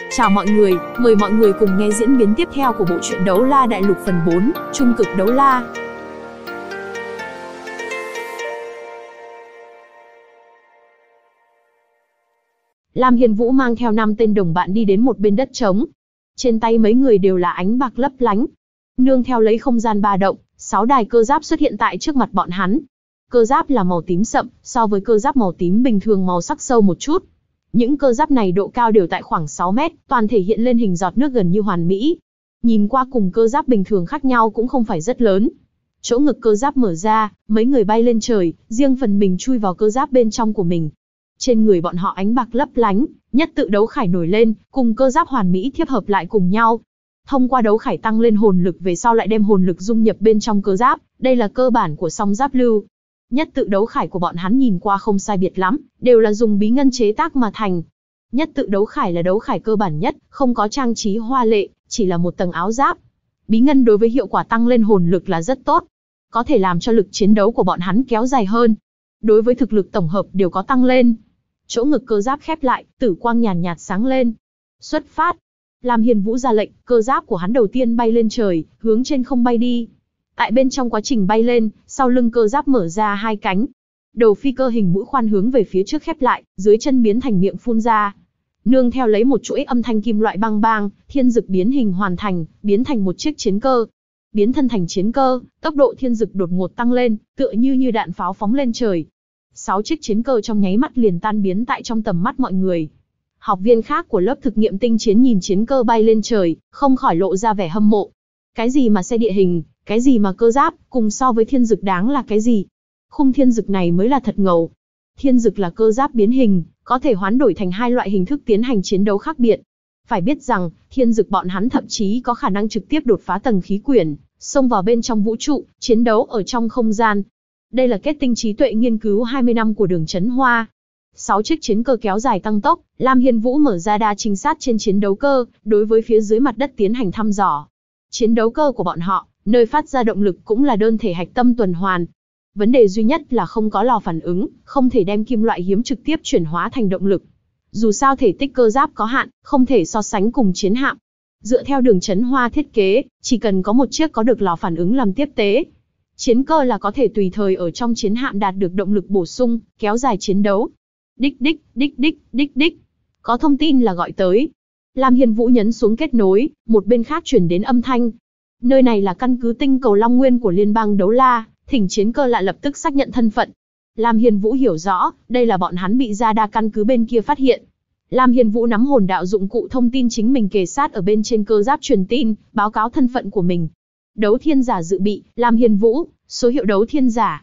Chào mọi người, mời mọi người cùng nghe diễn biến tiếp theo của bộ truyện Đấu La Đại Lục phần 4, Trung cực đấu la. Lam Hiên Vũ mang theo 5 tên đồng bạn đi đến một bên đất trống. Trên tay mấy người đều là ánh bạc lấp lánh. Nương theo lấy không gian ba động, 6 đài cơ giáp xuất hiện tại trước mặt bọn hắn. Cơ giáp là màu tím sậm, so với cơ giáp màu tím bình thường màu sắc sâu một chút. Những cơ giáp này độ cao đều tại khoảng 6 mét, toàn thể hiện lên hình giọt nước gần như hoàn mỹ. Nhìn qua cùng cơ giáp bình thường khác nhau cũng không phải rất lớn. Chỗ ngực cơ giáp mở ra, mấy người bay lên trời, riêng phần mình chui vào cơ giáp bên trong của mình. Trên người bọn họ ánh bạc lấp lánh, nhất tự đấu khải nổi lên, cùng cơ giáp hoàn mỹ thiếp hợp lại cùng nhau. Thông qua đấu khải tăng lên hồn lực về sau lại đem hồn lực dung nhập bên trong cơ giáp, đây là cơ bản của song giáp lưu. Nhất tự đấu khải của bọn hắn nhìn qua không sai biệt lắm, đều là dùng bí ngân chế tác mà thành. Nhất tự đấu khải là đấu khải cơ bản nhất, không có trang trí hoa lệ, chỉ là một tầng áo giáp. Bí ngân đối với hiệu quả tăng lên hồn lực là rất tốt, có thể làm cho lực chiến đấu của bọn hắn kéo dài hơn. Đối với thực lực tổng hợp đều có tăng lên. Chỗ ngực cơ giáp khép lại, tử quang nhàn nhạt sáng lên. Xuất phát. Lam Hiên Vũ ra lệnh, cơ giáp của hắn đầu tiên bay lên trời, hướng trên không bay đi. Tại bên trong quá trình bay lên, sau lưng cơ giáp mở ra 2 cánh. Đầu phi cơ hình mũi khoan hướng về phía trước khép lại, dưới chân biến thành miệng phun ra. Nương theo lấy một chuỗi âm thanh kim loại bang bang, thiên dực biến hình hoàn thành, biến thành một chiếc chiến cơ. Biến thân thành chiến cơ, tốc độ thiên dực đột ngột tăng lên, tựa như đạn pháo phóng lên trời. 6 chiếc chiến cơ trong nháy mắt liền tan biến tại trong tầm mắt mọi người. Học viên khác của lớp thực nghiệm tinh chiến nhìn chiến cơ bay lên trời, không khỏi lộ ra vẻ hâm mộ. Cái gì mà xe địa hình, cái gì mà cơ giáp, cùng so với thiên dực đáng là cái gì? Khung thiên dực này mới là thật ngầu. Thiên dực là cơ giáp biến hình, có thể hoán đổi thành 2 loại hình thức tiến hành chiến đấu khác biệt. Phải biết rằng, thiên dực bọn hắn thậm chí có khả năng trực tiếp đột phá tầng khí quyển, xông vào bên trong vũ trụ, chiến đấu ở trong không gian. Đây là kết tinh trí tuệ nghiên cứu 20 năm của Đường Chấn Hoa. 6 chiếc chiến cơ kéo dài tăng tốc, Lam Hiên Vũ mở ra đa trinh sát trên chiến đấu cơ, đối với phía dưới mặt đất tiến hành thăm dò. Chiến đấu cơ của bọn họ, nơi phát ra động lực cũng là đơn thể hạch tâm tuần hoàn. Vấn đề duy nhất là không có lò phản ứng, không thể đem kim loại hiếm trực tiếp chuyển hóa thành động lực. Dù sao thể tích cơ giáp có hạn, không thể so sánh cùng chiến hạm. Dựa theo Đường Chấn Hoa thiết kế, chỉ cần có một chiếc có được lò phản ứng làm tiếp tế, chiến cơ là có thể tùy thời ở trong chiến hạm đạt được động lực bổ sung, kéo dài chiến đấu. Đích đích, đích đích, đích đích. Có thông tin là gọi tới. Lam Hiên Vũ nhấn xuống kết nối, một bên khác chuyển đến âm thanh. Nơi này là căn cứ tinh cầu Long Nguyên của Liên bang Đấu La, thỉnh chiến cơ lại lập tức xác nhận thân phận. Lam Hiên Vũ hiểu rõ, đây là bọn hắn bị Gia Đa căn cứ bên kia phát hiện. Lam Hiên Vũ nắm hồn đạo dụng cụ thông tin chính mình kề sát ở bên trên cơ giáp truyền tin, báo cáo thân phận của mình. Đấu thiên giả dự bị, Lam Hiên Vũ, số hiệu đấu thiên giả,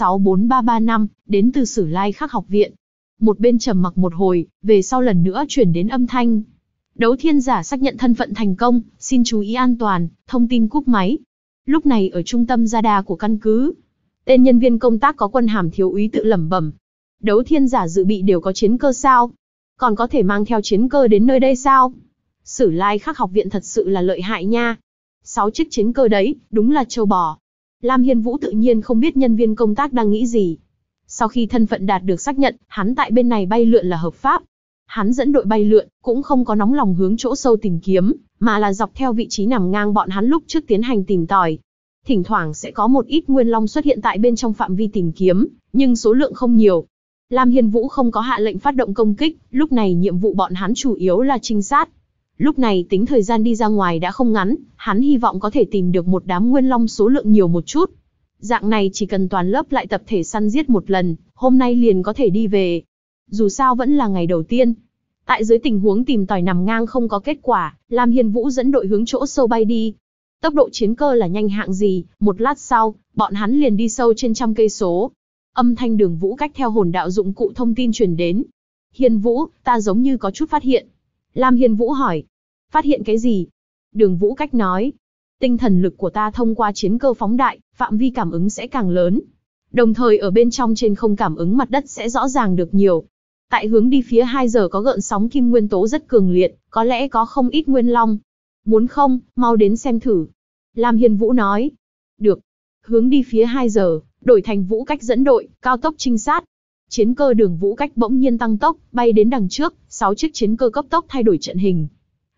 564335, đến từ Sử Lai Khắc học viện. Một bên trầm mặc một hồi, về sau lần nữa chuyển đến âm thanh. Đấu thiên giả xác nhận thân phận thành công, xin chú ý an toàn, thông tin cúp máy. Lúc này ở trung tâm Gia Đa của căn cứ, tên nhân viên công tác có quân hàm thiếu úy tự lẩm bẩm. Đấu thiên giả dự bị đều có chiến cơ sao? Còn có thể mang theo chiến cơ đến nơi đây sao? Sử Lai Khắc học viện thật sự là lợi hại nha. 6 chiếc chiến cơ đấy, đúng là trâu bò. Lam Hiên Vũ tự nhiên không biết nhân viên công tác đang nghĩ gì. Sau khi thân phận đạt được xác nhận, hắn tại bên này bay lượn là hợp pháp. Hắn dẫn đội bay lượn, cũng không có nóng lòng hướng chỗ sâu tìm kiếm, mà là dọc theo vị trí nằm ngang bọn hắn lúc trước tiến hành tìm tòi. Thỉnh thoảng sẽ có một ít nguyên long xuất hiện tại bên trong phạm vi tìm kiếm, nhưng số lượng không nhiều. Lam Hiên Vũ không có hạ lệnh phát động công kích, lúc này nhiệm vụ bọn hắn chủ yếu là trinh sát. Lúc này tính thời gian đi ra ngoài đã không ngắn, hắn hy vọng có thể tìm được một đám nguyên long số lượng nhiều một chút. Dạng này chỉ cần toàn lớp lại tập thể săn giết một lần, hôm nay liền có thể đi về. Dù sao vẫn là ngày đầu tiên. Tại dưới tình huống tìm tòi nằm ngang không có kết quả, Lam Hiên Vũ dẫn đội hướng chỗ sâu bay đi. Tốc độ chiến cơ là nhanh hạng gì, một lát sau, bọn hắn liền đi sâu trên trăm cây số. Âm thanh Đường Vũ Cách theo hồn đạo dụng cụ thông tin truyền đến. Hiên Vũ, ta giống như có chút phát hiện. Lam Hiên Vũ hỏi. Phát hiện cái gì? Đường Vũ Cách nói. Tinh thần lực của ta thông qua chiến cơ phóng đại, phạm vi cảm ứng sẽ càng lớn. Đồng thời ở bên trong trên không cảm ứng mặt đất sẽ rõ ràng được nhiều. Tại hướng đi phía 2 giờ có gợn sóng kim nguyên tố rất cường liệt, có lẽ có không ít nguyên long. Muốn không, mau đến xem thử. Lam Hiên Vũ nói. Được. Hướng đi phía 2 giờ, đổi thành Vũ Cách dẫn đội, cao tốc trinh sát. Chiến cơ Đường Vũ Cách bỗng nhiên tăng tốc, bay đến đằng trước, 6 chiếc chiến cơ cấp tốc thay đổi trận hình.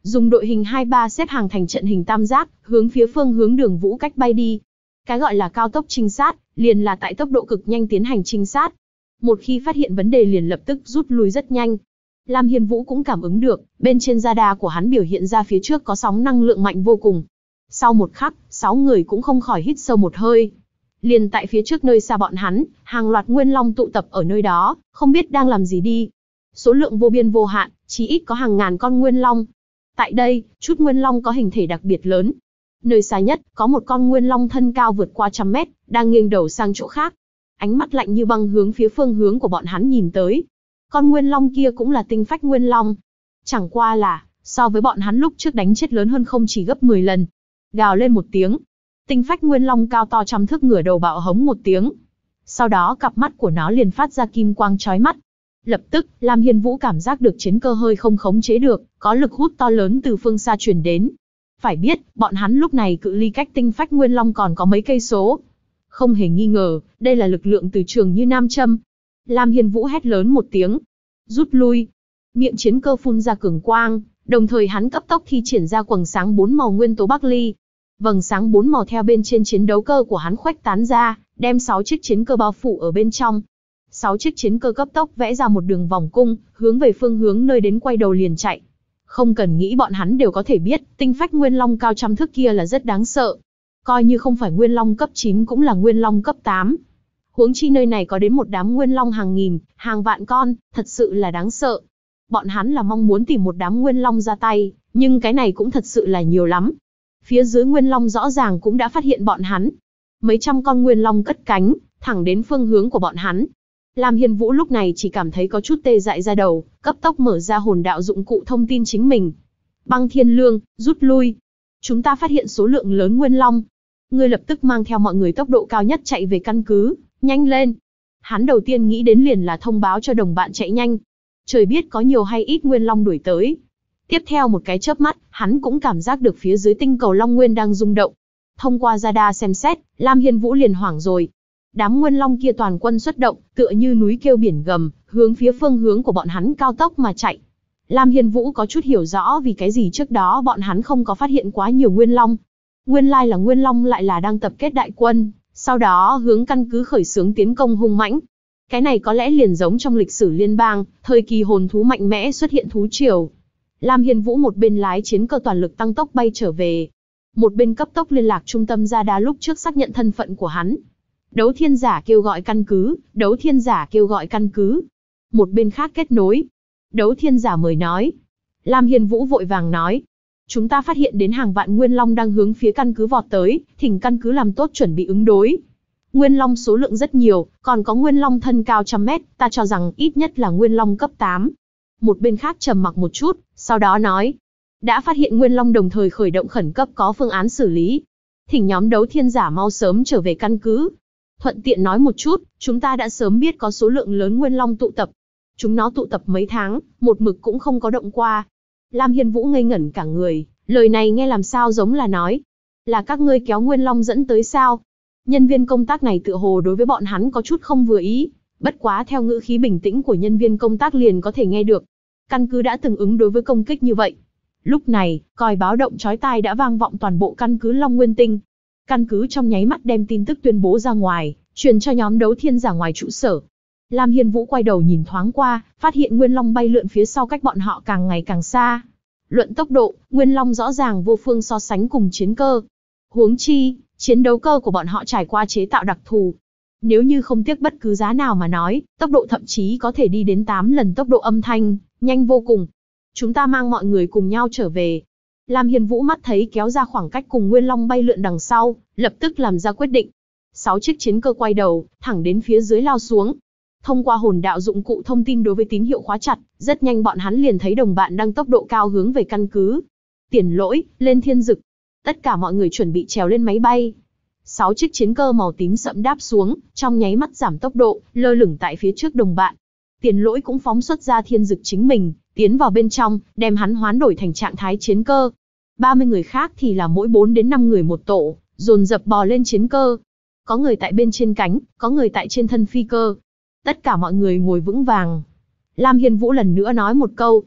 dùng đội hình 2-3 xếp hàng thành trận hình tam giác, hướng phía phương hướng Đường Vũ cách bay đi. Cái gọi là cao tốc trinh sát, liền là tại tốc độ cực nhanh tiến hành trinh sát. Một khi phát hiện vấn đề liền lập tức rút lui rất nhanh. Lam Hiên Vũ cũng cảm ứng được, bên trên radar của hắn biểu hiện ra phía trước có sóng năng lượng mạnh vô cùng. Sau một khắc, 6 người cũng không khỏi hít sâu một hơi. Liền tại phía trước nơi xa bọn hắn, hàng loạt nguyên long tụ tập ở nơi đó, không biết đang làm gì đi. Số lượng vô biên vô hạn, chỉ ít có hàng ngàn con nguyên long. Tại đây, chút nguyên long có hình thể đặc biệt lớn. Nơi xa nhất, có một con nguyên long thân cao vượt qua 100 mét, đang nghiêng đầu sang chỗ khác. Ánh mắt lạnh như băng hướng phía phương hướng của bọn hắn nhìn tới. Con nguyên long kia cũng là tinh phách nguyên long. Chẳng qua là, so với bọn hắn lúc trước đánh chết lớn hơn không chỉ gấp 10 lần. Gào lên một tiếng. Tinh phách nguyên long cao to 100 thước ngửa đầu bạo hống một tiếng. Sau đó cặp mắt của nó liền phát ra kim quang chói mắt. Lập tức, Lam Hiên Vũ cảm giác được chiến cơ hơi không khống chế được, có lực hút to lớn từ phương xa truyền đến. Phải biết, bọn hắn lúc này cự ly cách tinh phách nguyên long còn có mấy cây số. Không hề nghi ngờ, đây là lực lượng từ trường như nam châm. Lam Hiên Vũ hét lớn một tiếng. Rút lui. Miệng chiến cơ phun ra cường quang, đồng thời hắn cấp tốc thi triển ra quầng sáng 4 màu nguyên tố Bắc Ly. Vầng sáng 4 màu theo bên trên chiến đấu cơ của hắn khuếch tán ra, đem 6 chiếc chiến cơ bao phủ ở bên trong. 6 chiếc chiến cơ cấp tốc vẽ ra một đường vòng cung, hướng về phương hướng nơi đến quay đầu liền chạy. Không cần nghĩ bọn hắn đều có thể biết, tinh phách nguyên long cao 100 thước kia là rất đáng sợ. Coi như không phải nguyên long cấp 9 cũng là nguyên long cấp 8. Huống chi nơi này có đến một đám nguyên long hàng nghìn, hàng vạn con, thật sự là đáng sợ. Bọn hắn là mong muốn tìm một đám nguyên long ra tay, nhưng cái này cũng thật sự là nhiều lắm. Phía dưới nguyên long rõ ràng cũng đã phát hiện bọn hắn. Mấy trăm con nguyên long cất cánh, thẳng đến phương hướng của bọn hắn. Lam Hiên Vũ lúc này chỉ cảm thấy có chút tê dại ra đầu, cấp tốc mở ra hồn đạo dụng cụ thông tin chính mình. Băng Thiên Lương, rút lui. Chúng ta phát hiện số lượng lớn nguyên long. Ngươi lập tức mang theo mọi người tốc độ cao nhất chạy về căn cứ, nhanh lên. Hắn đầu tiên nghĩ đến liền là thông báo cho đồng bạn chạy nhanh. Trời biết có nhiều hay ít nguyên long đuổi tới. Tiếp theo một cái chớp mắt, hắn cũng cảm giác được phía dưới tinh cầu Long Nguyên đang rung động. Thông qua radar xem xét, Lam Hiên Vũ liền hoảng rồi. Đám nguyên long kia toàn quân xuất động, tựa như núi kêu biển gầm, hướng phía phương hướng của bọn hắn cao tốc mà chạy. Lam Hiên Vũ có chút hiểu rõ vì cái gì trước đó bọn hắn không có phát hiện quá nhiều nguyên long. Nguyên lai là nguyên long lại là đang tập kết đại quân, sau đó hướng căn cứ khởi xướng tiến công hung mãnh. Cái này có lẽ liền giống trong lịch sử liên bang, thời kỳ hồn thú mạnh mẽ xuất hiện thú triều. Lam Hiên Vũ một bên lái chiến cơ toàn lực tăng tốc bay trở về, một bên cấp tốc liên lạc trung tâm radar lúc trước xác nhận thân phận của hắn. Đấu thiên giả kêu gọi căn cứ, đấu thiên giả kêu gọi căn cứ. Một bên khác kết nối. Đấu thiên giả mời nói. Lam Hiên Vũ vội vàng nói. Chúng ta phát hiện đến hàng vạn nguyên long đang hướng phía căn cứ vọt tới, thỉnh căn cứ làm tốt chuẩn bị ứng đối. Nguyên long số lượng rất nhiều, còn có nguyên long thân cao 100 mét, ta cho rằng ít nhất là nguyên long cấp 8. Một bên khác trầm mặc một chút, sau đó nói. Đã phát hiện nguyên long đồng thời khởi động khẩn cấp có phương án xử lý. Thỉnh nhóm đấu thiên giả mau sớm trở về căn cứ. Thuận tiện nói một chút, chúng ta đã sớm biết có số lượng lớn nguyên long tụ tập. Chúng nó tụ tập mấy tháng, một mực cũng không có động qua. Lam Hiên Vũ ngây ngẩn cả người, lời này nghe làm sao giống là nói. Là các ngươi kéo nguyên long dẫn tới sao? Nhân viên công tác này tựa hồ đối với bọn hắn có chút không vừa ý. Bất quá theo ngữ khí bình tĩnh của nhân viên công tác liền có thể nghe được. Căn cứ đã từng ứng đối với công kích như vậy. Lúc này, còi báo động chói tai đã vang vọng toàn bộ căn cứ Long Nguyên Tinh. Căn cứ trong nháy mắt đem tin tức tuyên bố ra ngoài, truyền cho nhóm đấu thiên giả ngoài trụ sở. Lam Hiên Vũ quay đầu nhìn thoáng qua, phát hiện Nguyên Long bay lượn phía sau cách bọn họ càng ngày càng xa. Luận tốc độ, Nguyên Long rõ ràng vô phương so sánh cùng chiến cơ. Huống chi, chiến đấu cơ của bọn họ trải qua chế tạo đặc thù. Nếu như không tiếc bất cứ giá nào mà nói, tốc độ thậm chí có thể đi đến 8 lần tốc độ âm thanh, nhanh vô cùng. Chúng ta mang mọi người cùng nhau trở về. Lam Hiên Vũ mắt thấy kéo ra khoảng cách cùng Nguyên Long bay lượn đằng sau, lập tức làm ra quyết định. 6 chiếc chiến cơ quay đầu, thẳng đến phía dưới lao xuống. Thông qua hồn đạo dụng cụ thông tin đối với tín hiệu khóa chặt, rất nhanh bọn hắn liền thấy đồng bạn đang tốc độ cao hướng về căn cứ. Tiền Lỗi, lên thiên dực. Tất cả mọi người chuẩn bị trèo lên máy bay. 6 chiếc chiến cơ màu tím sẫm đáp xuống, trong nháy mắt giảm tốc độ, lơ lửng tại phía trước đồng bạn. Tiền Lỗi cũng phóng xuất ra thiên dực chính mình, tiến vào bên trong, đem hắn hoán đổi thành trạng thái chiến cơ. 30 người khác thì là mỗi 4 đến 5 người một tổ, dồn dập bò lên chiến cơ. Có người tại bên trên cánh, có người tại trên thân phi cơ. Tất cả mọi người ngồi vững vàng. Lam Hiên Vũ lần nữa nói một câu.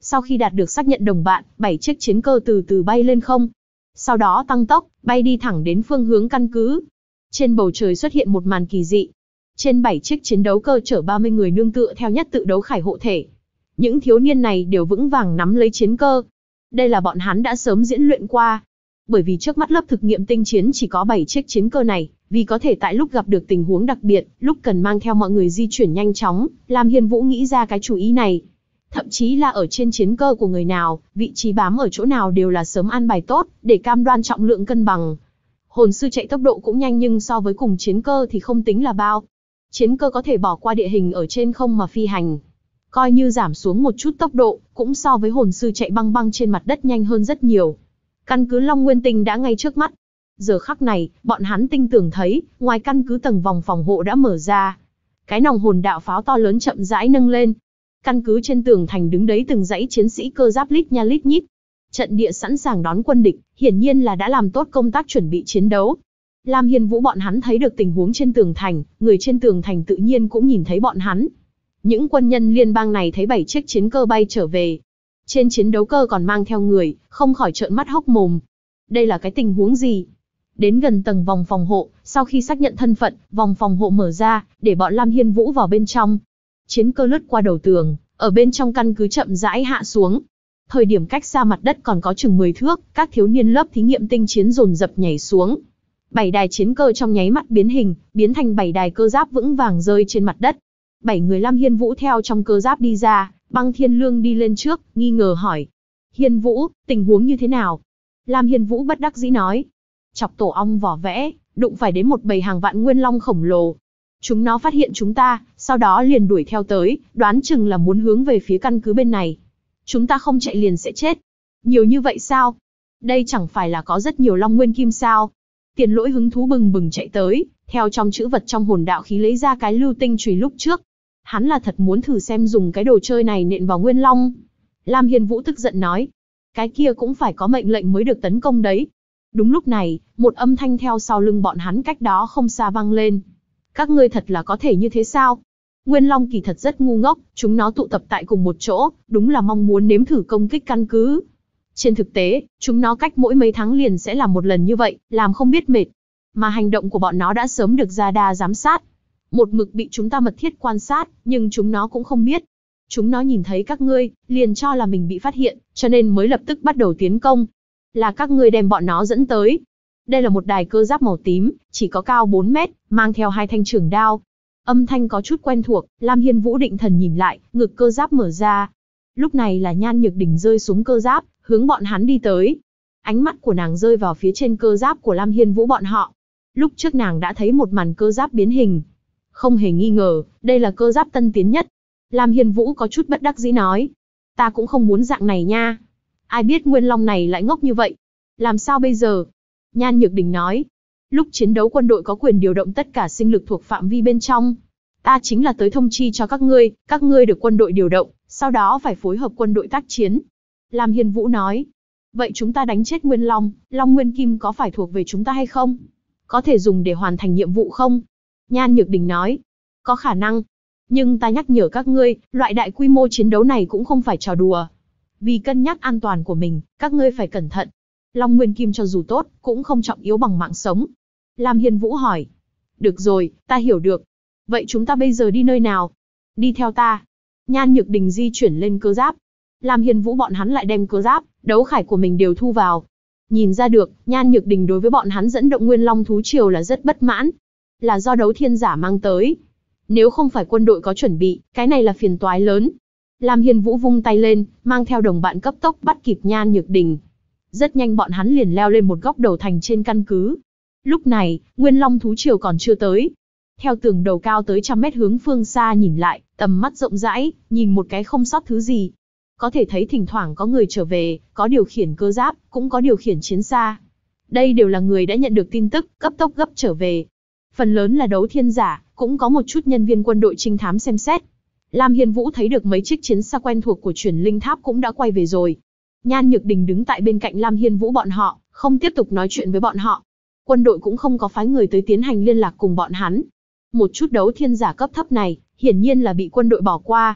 Sau khi đạt được xác nhận đồng bạn, 7 chiếc chiến cơ từ từ bay lên không. Sau đó tăng tốc, bay đi thẳng đến phương hướng căn cứ. Trên bầu trời xuất hiện một màn kỳ dị. Trên 7 chiếc chiến đấu cơ chở 30 người nương tựa theo nhất tự đấu khải hộ thể. Những thiếu niên này đều vững vàng nắm lấy chiến cơ. Đây là bọn hắn đã sớm diễn luyện qua. Bởi vì trước mắt lớp thực nghiệm tinh chiến chỉ có 7 chiếc chiến cơ này, vì có thể tại lúc gặp được tình huống đặc biệt, lúc cần mang theo mọi người di chuyển nhanh chóng, Lam Hiên Vũ nghĩ ra cái chủ ý này. Thậm chí là ở trên chiến cơ của người nào, vị trí bám ở chỗ nào đều là sớm an bài tốt, để cam đoan trọng lượng cân bằng. Hồn sư chạy tốc độ cũng nhanh nhưng so với cùng chiến cơ thì không tính là bao. Chiến cơ có thể bỏ qua địa hình ở trên không mà phi hành. Coi như giảm xuống một chút tốc độ, cũng so với hồn sư chạy băng băng trên mặt đất nhanh hơn rất nhiều. Căn cứ Long Nguyên Tinh đã ngay trước mắt. Giờ khắc này, bọn hắn tinh tường thấy, ngoài căn cứ tầng vòng phòng hộ đã mở ra. Cái nòng hồn đạo pháo to lớn chậm rãi nâng lên. Căn cứ trên tường thành đứng đấy từng dãy chiến sĩ cơ giáp lít nha lít nhít. Trận địa sẵn sàng đón quân địch, hiển nhiên là đã làm tốt công tác chuẩn bị chiến đấu. Lam Hiên Vũ bọn hắn thấy được tình huống trên tường thành, người trên tường thành tự nhiên cũng nhìn thấy bọn hắn. Những quân nhân liên bang này thấy 7 chiếc chiến cơ bay trở về. Trên chiến đấu cơ còn mang theo người, không khỏi trợn mắt hốc mồm. Đây là cái tình huống gì? Đến gần tầng vòng phòng hộ, sau khi xác nhận thân phận, vòng phòng hộ mở ra, để bọn Lam Hiên Vũ vào bên trong. Chiến cơ lướt qua đầu tường, ở bên trong căn cứ chậm rãi hạ xuống. Thời điểm cách xa mặt đất còn có chừng 10 thước, các thiếu niên lớp thí nghiệm tinh chiến dồn dập nhảy xuống. 7 đài chiến cơ trong nháy mắt biến hình, biến thành 7 đài cơ giáp vững vàng rơi trên mặt đất. 7 người Lam Hiên Vũ theo trong cơ giáp đi ra, Băng Thiên Lương đi lên trước, nghi ngờ hỏi. Hiên Vũ, tình huống như thế nào? Lam Hiên Vũ bất đắc dĩ nói. Chọc tổ ong vỏ vẽ, đụng phải đến một bầy hàng vạn nguyên long khổng lồ. Chúng nó phát hiện chúng ta, sau đó liền đuổi theo tới, đoán chừng là muốn hướng về phía căn cứ bên này. Chúng ta không chạy liền sẽ chết. Nhiều như vậy sao? Đây chẳng phải là có rất nhiều long nguyên kim sao? Tiền Lỗi hứng thú bừng bừng chạy tới, theo trong chữ vật trong hồn đạo khí lấy ra cái lưu tinh chùy lúc trước. Hắn là thật muốn thử xem dùng cái đồ chơi này nện vào nguyên long. Lam Hiên Vũ tức giận nói. Cái kia cũng phải có mệnh lệnh mới được tấn công đấy. Đúng lúc này, một âm thanh theo sau lưng bọn hắn cách đó không xa vang lên. Các ngươi thật là có thể như thế sao? Nguyên long kỳ thật rất ngu ngốc, chúng nó tụ tập tại cùng một chỗ, đúng là mong muốn nếm thử công kích căn cứ. Trên thực tế, chúng nó cách mỗi mấy tháng liền sẽ làm một lần như vậy, làm không biết mệt. Mà hành động của bọn nó đã sớm được Radar giám sát. Một mực bị chúng ta mật thiết quan sát, nhưng chúng nó cũng không biết. Chúng nó nhìn thấy các ngươi, liền cho là mình bị phát hiện, cho nên mới lập tức bắt đầu tiến công. Là các ngươi đem bọn nó dẫn tới. Đây là một đài cơ giáp màu tím, chỉ có cao 4 mét, mang theo 2 thanh trường đao. Âm thanh có chút quen thuộc, Lam Hiên Vũ định thần nhìn lại, ngực cơ giáp mở ra. Lúc này là Nhan Nhược Đình rơi xuống cơ giáp, hướng bọn hắn đi tới. Ánh mắt của nàng rơi vào phía trên cơ giáp của Lam Hiên Vũ bọn họ. Lúc trước nàng đã thấy một màn cơ giáp biến hình. Không hề nghi ngờ, đây là cơ giáp tân tiến nhất. Lam Hiên Vũ có chút bất đắc dĩ nói. Ta cũng không muốn dạng này nha. Ai biết Nguyên Long này lại ngốc như vậy. Làm sao bây giờ? Nhan Nhược Đình nói. Lúc chiến đấu quân đội có quyền điều động tất cả sinh lực thuộc phạm vi bên trong. Ta chính là tới thông chi cho các ngươi được quân đội điều động, sau đó phải phối hợp quân đội tác chiến. Lam Hiên Vũ nói. Vậy chúng ta đánh chết Nguyên Long, Long Nguyên Kim có phải thuộc về chúng ta hay không? Có thể dùng để hoàn thành nhiệm vụ không? Nhan Nhược Đình nói. Có khả năng. Nhưng ta nhắc nhở các ngươi, loại đại quy mô chiến đấu này cũng không phải trò đùa. Vì cân nhắc an toàn của mình, các ngươi phải cẩn thận. Long Nguyên Kim cho dù tốt, cũng không trọng yếu bằng mạng sống. Lam Hiên Vũ hỏi. Được rồi, ta hiểu được. Vậy chúng ta bây giờ đi nơi nào? Đi theo ta. Nhan Nhược Đình di chuyển lên cơ giáp. Lam Hiên Vũ bọn hắn lại đem cơ giáp, đấu khải của mình đều thu vào. Nhìn ra được, Nhan Nhược Đình đối với bọn hắn dẫn động Nguyên Long thú triều là rất bất mãn. Là do đấu thiên giả mang tới. Nếu không phải quân đội có chuẩn bị, cái này là phiền toái lớn. Lam Hiên Vũ vung tay lên, mang theo đồng bạn cấp tốc bắt kịp Nhan Nhược Đình. Rất nhanh bọn hắn liền leo lên một góc đầu thành trên căn cứ. Lúc này, Nguyên Long thú triều còn chưa tới. Theo tường đầu cao tới 100 mét hướng phương xa nhìn lại, tầm mắt rộng rãi, nhìn một cái không sót thứ gì. Có thể thấy thỉnh thoảng có người trở về, có điều khiển cơ giáp, cũng có điều khiển chiến xa. Đây đều là người đã nhận được tin tức, cấp tốc gấp trở về. Phần lớn là đấu thiên giả, cũng có một chút nhân viên quân đội trinh thám xem xét. Lam Hiên Vũ thấy được mấy chiếc chiến xa quen thuộc của Truyền Linh Tháp cũng đã quay về rồi. Nhan Nhược Đình đứng tại bên cạnh Lam Hiên Vũ bọn họ, không tiếp tục nói chuyện với bọn họ. Quân đội cũng không có phái người tới tiến hành liên lạc cùng bọn hắn. Một chút đấu thiên giả cấp thấp này, hiển nhiên là bị quân đội bỏ qua.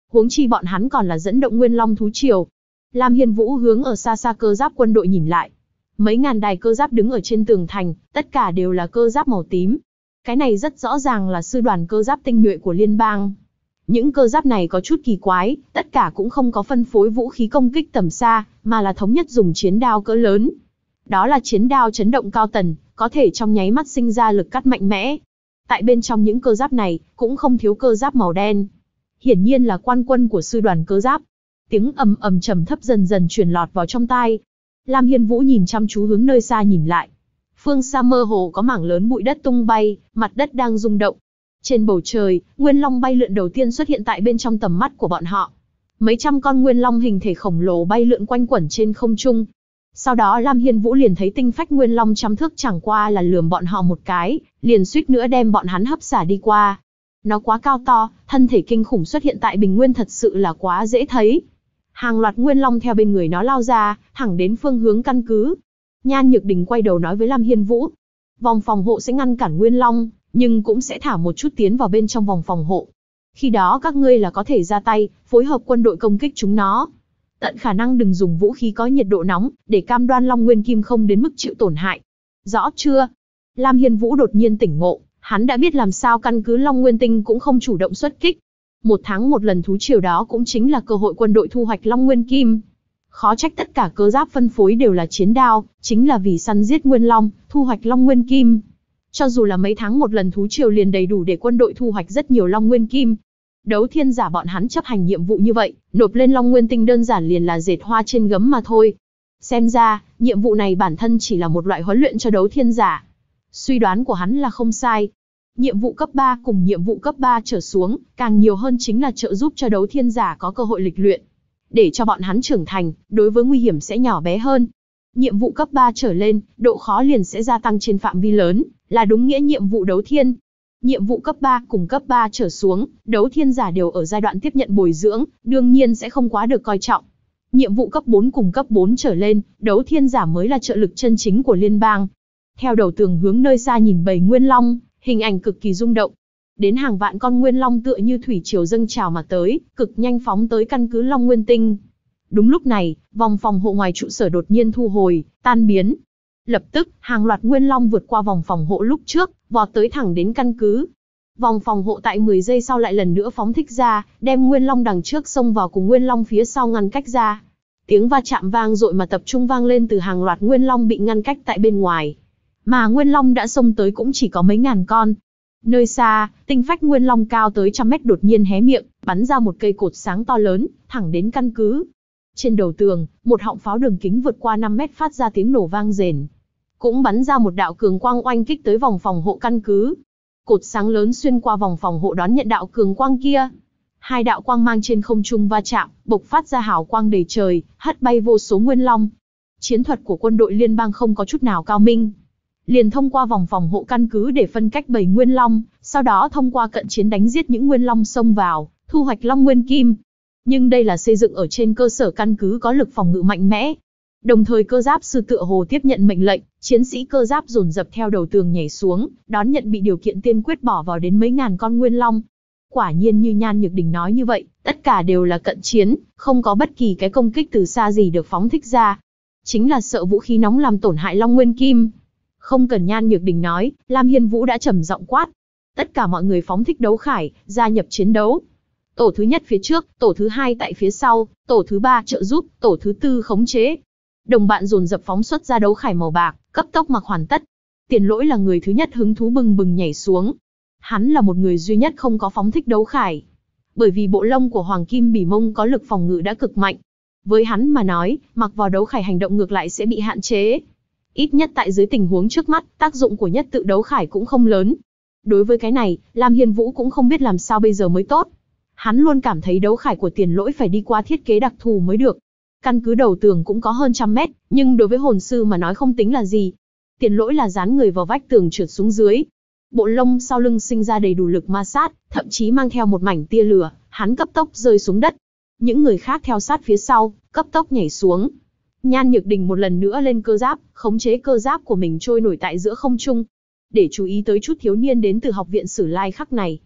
Huống chi bọn hắn còn là dẫn động Nguyên Long thú triều. Lam Hiên Vũ hướng ở xa xa cơ giáp quân đội nhìn lại. Mấy ngàn đài cơ giáp đứng ở trên tường thành, tất cả đều là cơ giáp màu tím. Cái này rất rõ ràng là sư đoàn cơ giáp tinh nhuệ của liên bang. Những cơ giáp này có chút kỳ quái, tất cả cũng không có phân phối vũ khí công kích tầm xa, mà là thống nhất dùng chiến đao cỡ lớn. Đó là chiến đao chấn động cao tần, có thể trong nháy mắt sinh ra lực cắt mạnh mẽ. Tại bên trong những cơ giáp này, cũng không thiếu cơ giáp màu đen. Hiển nhiên là quan quân của sư đoàn cơ giáp. Tiếng ầm ầm trầm thấp dần dần truyền lọt vào trong tai. Lam Hiên Vũ nhìn chăm chú hướng nơi xa nhìn lại. Phương xa mơ hồ có mảng lớn bụi đất tung bay, mặt đất đang rung động. Trên bầu trời, Nguyên Long bay lượn đầu tiên xuất hiện tại bên trong tầm mắt của bọn họ. Mấy trăm con Nguyên Long hình thể khổng lồ bay lượn quanh quẩn trên không trung. Sau đó Lam Hiên Vũ liền thấy tinh phách Nguyên Long trăm thước chẳng qua là lườm bọn họ một cái, liền suýt nữa đem bọn hắn hấp xả đi qua. Nó quá cao to, thân thể kinh khủng xuất hiện tại bình nguyên thật sự là quá dễ thấy. Hàng loạt Nguyên Long theo bên người nó lao ra, thẳng đến phương hướng căn cứ. Nhan Nhược Đình quay đầu nói với Lam Hiên Vũ. Vòng phòng hộ sẽ ngăn cản Nguyên Long, nhưng cũng sẽ thả một chút tiến vào bên trong vòng phòng hộ. Khi đó các ngươi là có thể ra tay, phối hợp quân đội công kích chúng nó. Tận khả năng đừng dùng vũ khí có nhiệt độ nóng, để cam đoan Long Nguyên Kim không đến mức chịu tổn hại. Rõ chưa? Lam Hiên Vũ đột nhiên tỉnh ngộ, hắn đã biết làm sao căn cứ Long Nguyên Tinh cũng không chủ động xuất kích. 1 tháng một lần thú triều đó cũng chính là cơ hội quân đội thu hoạch Long Nguyên Kim. Khó trách tất cả cơ giáp phân phối đều là chiến đao, chính là vì săn giết Nguyên Long, thu hoạch Long Nguyên Kim. Cho dù là mấy tháng một lần thú triều liền đầy đủ để quân đội thu hoạch rất nhiều Long Nguyên Kim. Đấu thiên giả bọn hắn chấp hành nhiệm vụ như vậy, nộp lên Long Nguyên Tinh đơn giản liền là dệt hoa trên gấm mà thôi. Xem ra, nhiệm vụ này bản thân chỉ là một loại huấn luyện cho đấu thiên giả. Suy đoán của hắn là không sai. Nhiệm vụ cấp 3 cùng nhiệm vụ cấp 3 trở xuống, càng nhiều hơn chính là trợ giúp cho đấu thiên giả có cơ hội lịch luyện. Để cho bọn hắn trưởng thành, đối với nguy hiểm sẽ nhỏ bé hơn. Nhiệm vụ cấp 3 trở lên, độ khó liền sẽ gia tăng trên phạm vi lớn, là đúng nghĩa nhiệm vụ đấu thiên. Nhiệm vụ cấp 3 cùng cấp 3 trở xuống, đấu thiên giả đều ở giai đoạn tiếp nhận bồi dưỡng, đương nhiên sẽ không quá được coi trọng. Nhiệm vụ cấp 4 cùng cấp 4 trở lên, đấu thiên giả mới là trợ lực chân chính của liên bang. Theo đầu tường hướng nơi xa nhìn bầy Nguyên Long, hình ảnh cực kỳ rung động. Đến hàng vạn con Nguyên Long tựa như thủy triều dâng trào mà tới, cực nhanh phóng tới căn cứ Long Nguyên Tinh. Đúng lúc này, vòng phòng hộ ngoài trụ sở đột nhiên thu hồi, tan biến. Lập tức, hàng loạt Nguyên Long vượt qua vòng phòng hộ lúc trước, vọt tới thẳng đến căn cứ. Vòng phòng hộ tại 10 giây sau lại lần nữa phóng thích ra, đem Nguyên Long đằng trước xông vào cùng Nguyên Long phía sau ngăn cách ra. Tiếng va chạm vang dội mà tập trung vang lên từ hàng loạt Nguyên Long bị ngăn cách tại bên ngoài. Mà Nguyên Long đã xông tới cũng chỉ có mấy ngàn con. Nơi xa, tinh phách Nguyên Long cao tới 100 mét đột nhiên hé miệng, bắn ra một cây cột sáng to lớn, thẳng đến căn cứ. Trên đầu tường, một họng pháo đường kính vượt qua 5 mét phát ra tiếng nổ vang rền. Cũng bắn ra một đạo cường quang oanh kích tới vòng phòng hộ căn cứ. Cột sáng lớn xuyên qua vòng phòng hộ đón nhận đạo cường quang kia. Hai đạo quang mang trên không trung va chạm, bộc phát ra hào quang đầy trời, hất bay vô số Nguyên Long. Chiến thuật của quân đội liên bang không có chút nào cao minh. Liền thông qua vòng phòng hộ căn cứ để phân cách bầy Nguyên Long, sau đó thông qua cận chiến đánh giết những Nguyên Long xông vào, thu hoạch Long Nguyên Kim. Nhưng đây là xây dựng ở trên cơ sở căn cứ có lực phòng ngự mạnh mẽ. Đồng thời cơ giáp sư tựa hồ tiếp nhận mệnh lệnh, chiến sĩ cơ giáp dồn dập theo đầu tường nhảy xuống, đón nhận bị điều kiện tiên quyết bỏ vào đến mấy ngàn con Nguyên Long. Quả nhiên như Nhan Nhược Đình nói như vậy, tất cả đều là cận chiến, không có bất kỳ cái công kích từ xa gì được phóng thích ra. Chính là sợ vũ khí nóng làm tổn hại Long Nguyên Kim. Không cần Nhan Nhược Đình nói, Lam Hiên Vũ đã trầm giọng quát. Tất cả mọi người phóng thích đấu khải, gia nhập chiến đấu. Tổ thứ nhất phía trước, tổ thứ hai tại phía sau, tổ thứ ba trợ giúp, tổ thứ tư khống chế. Đồng bạn dồn dập phóng xuất ra đấu khải màu bạc, cấp tốc mặc hoàn tất. Tiền Lỗi là người thứ nhất hứng thú bừng bừng nhảy xuống. Hắn là một người duy nhất không có phóng thích đấu khải. Bởi vì bộ lông của Hoàng Kim Bỉ Mông có lực phòng ngự đã cực mạnh. Với hắn mà nói, mặc vào đấu khải hành động ngược lại sẽ bị hạn chế. Ít nhất tại dưới tình huống trước mắt, tác dụng của nhất tự đấu khải cũng không lớn. Đối với cái này, Lam Hiên Vũ cũng không biết làm sao bây giờ mới tốt. Hắn luôn cảm thấy đấu khải của Tiền Lỗi phải đi qua thiết kế đặc thù mới được. Căn cứ đầu tường cũng có hơn 100 mét, nhưng đối với hồn sư mà nói không tính là gì. Tiền Lỗi là dán người vào vách tường trượt xuống dưới. Bộ lông sau lưng sinh ra đầy đủ lực ma sát, thậm chí mang theo một mảnh tia lửa, hắn cấp tốc rơi xuống đất. Những người khác theo sát phía sau, cấp tốc nhảy xuống. Nhan Nhược Đình một lần nữa lên cơ giáp, khống chế cơ giáp của mình trôi nổi tại giữa không trung. Để chú ý tới chút thiếu niên đến từ học viện Sử Lai khắc này.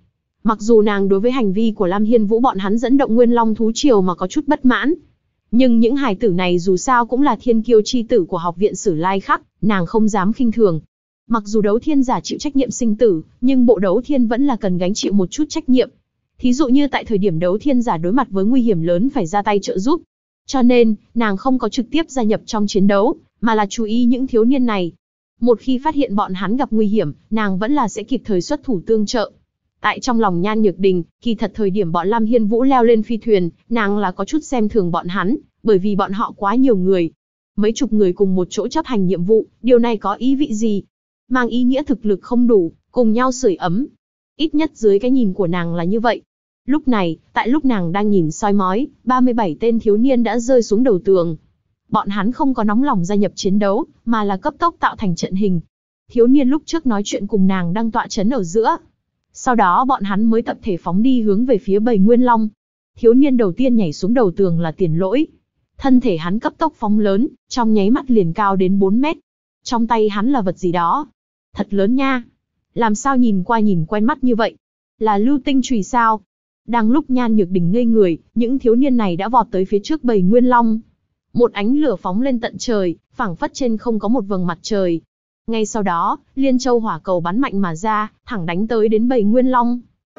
Mặc dù nàng đối với hành vi của Lam Hiên Vũ bọn hắn dẫn động Nguyên Long thú triều mà có chút bất mãn, nhưng những hài tử này dù sao cũng là thiên kiêu chi tử của học viện Sử Lai Khắc, nàng không dám khinh thường. Mặc dù đấu thiên giả chịu trách nhiệm sinh tử, nhưng bộ đấu thiên vẫn là cần gánh chịu một chút trách nhiệm. Thí dụ như tại thời điểm đấu thiên giả đối mặt với nguy hiểm lớn phải ra tay trợ giúp. Cho nên, nàng không có trực tiếp gia nhập trong chiến đấu, mà là chú ý những thiếu niên này. Một khi phát hiện bọn hắn gặp nguy hiểm, nàng vẫn là sẽ kịp thời xuất thủ tương trợ. Tại trong lòng Nhan Nhược Đình, kỳ thật thời điểm bọn Lam Hiên Vũ leo lên phi thuyền, nàng là có chút xem thường bọn hắn, bởi vì bọn họ quá nhiều người. Mấy chục người cùng một chỗ chấp hành nhiệm vụ, điều này có ý vị gì? Mang ý nghĩa thực lực không đủ, cùng nhau sưởi ấm. Ít nhất dưới cái nhìn của nàng là như vậy. Lúc này, tại lúc nàng đang nhìn soi mói, 37 tên thiếu niên đã rơi xuống đầu tường. Bọn hắn không có nóng lòng gia nhập chiến đấu, mà là cấp tốc tạo thành trận hình. Thiếu niên lúc trước nói chuyện cùng nàng đang tọa trấn ở giữa. Sau đó bọn hắn mới tập thể phóng đi hướng về phía bầy Nguyên Long. Thiếu niên đầu tiên nhảy xuống đầu tường là Tiền Lỗi. Thân thể hắn cấp tốc phóng lớn, trong nháy mắt liền cao đến 4 mét. Trong tay hắn là vật gì đó. Thật lớn nha. Làm sao nhìn qua nhìn quen mắt như vậy? Là lưu tinh chùy sao? Đang lúc Nhan Nhược Đình ngây người, những thiếu niên này đã vọt tới phía trước bầy Nguyên Long. Một ánh lửa phóng lên tận trời, phảng phất trên không có một vầng mặt trời. Ngay sau đó, Liên Châu hỏa cầu bắn mạnh mà ra, thẳng đánh tới đến bầy Nguyên Long.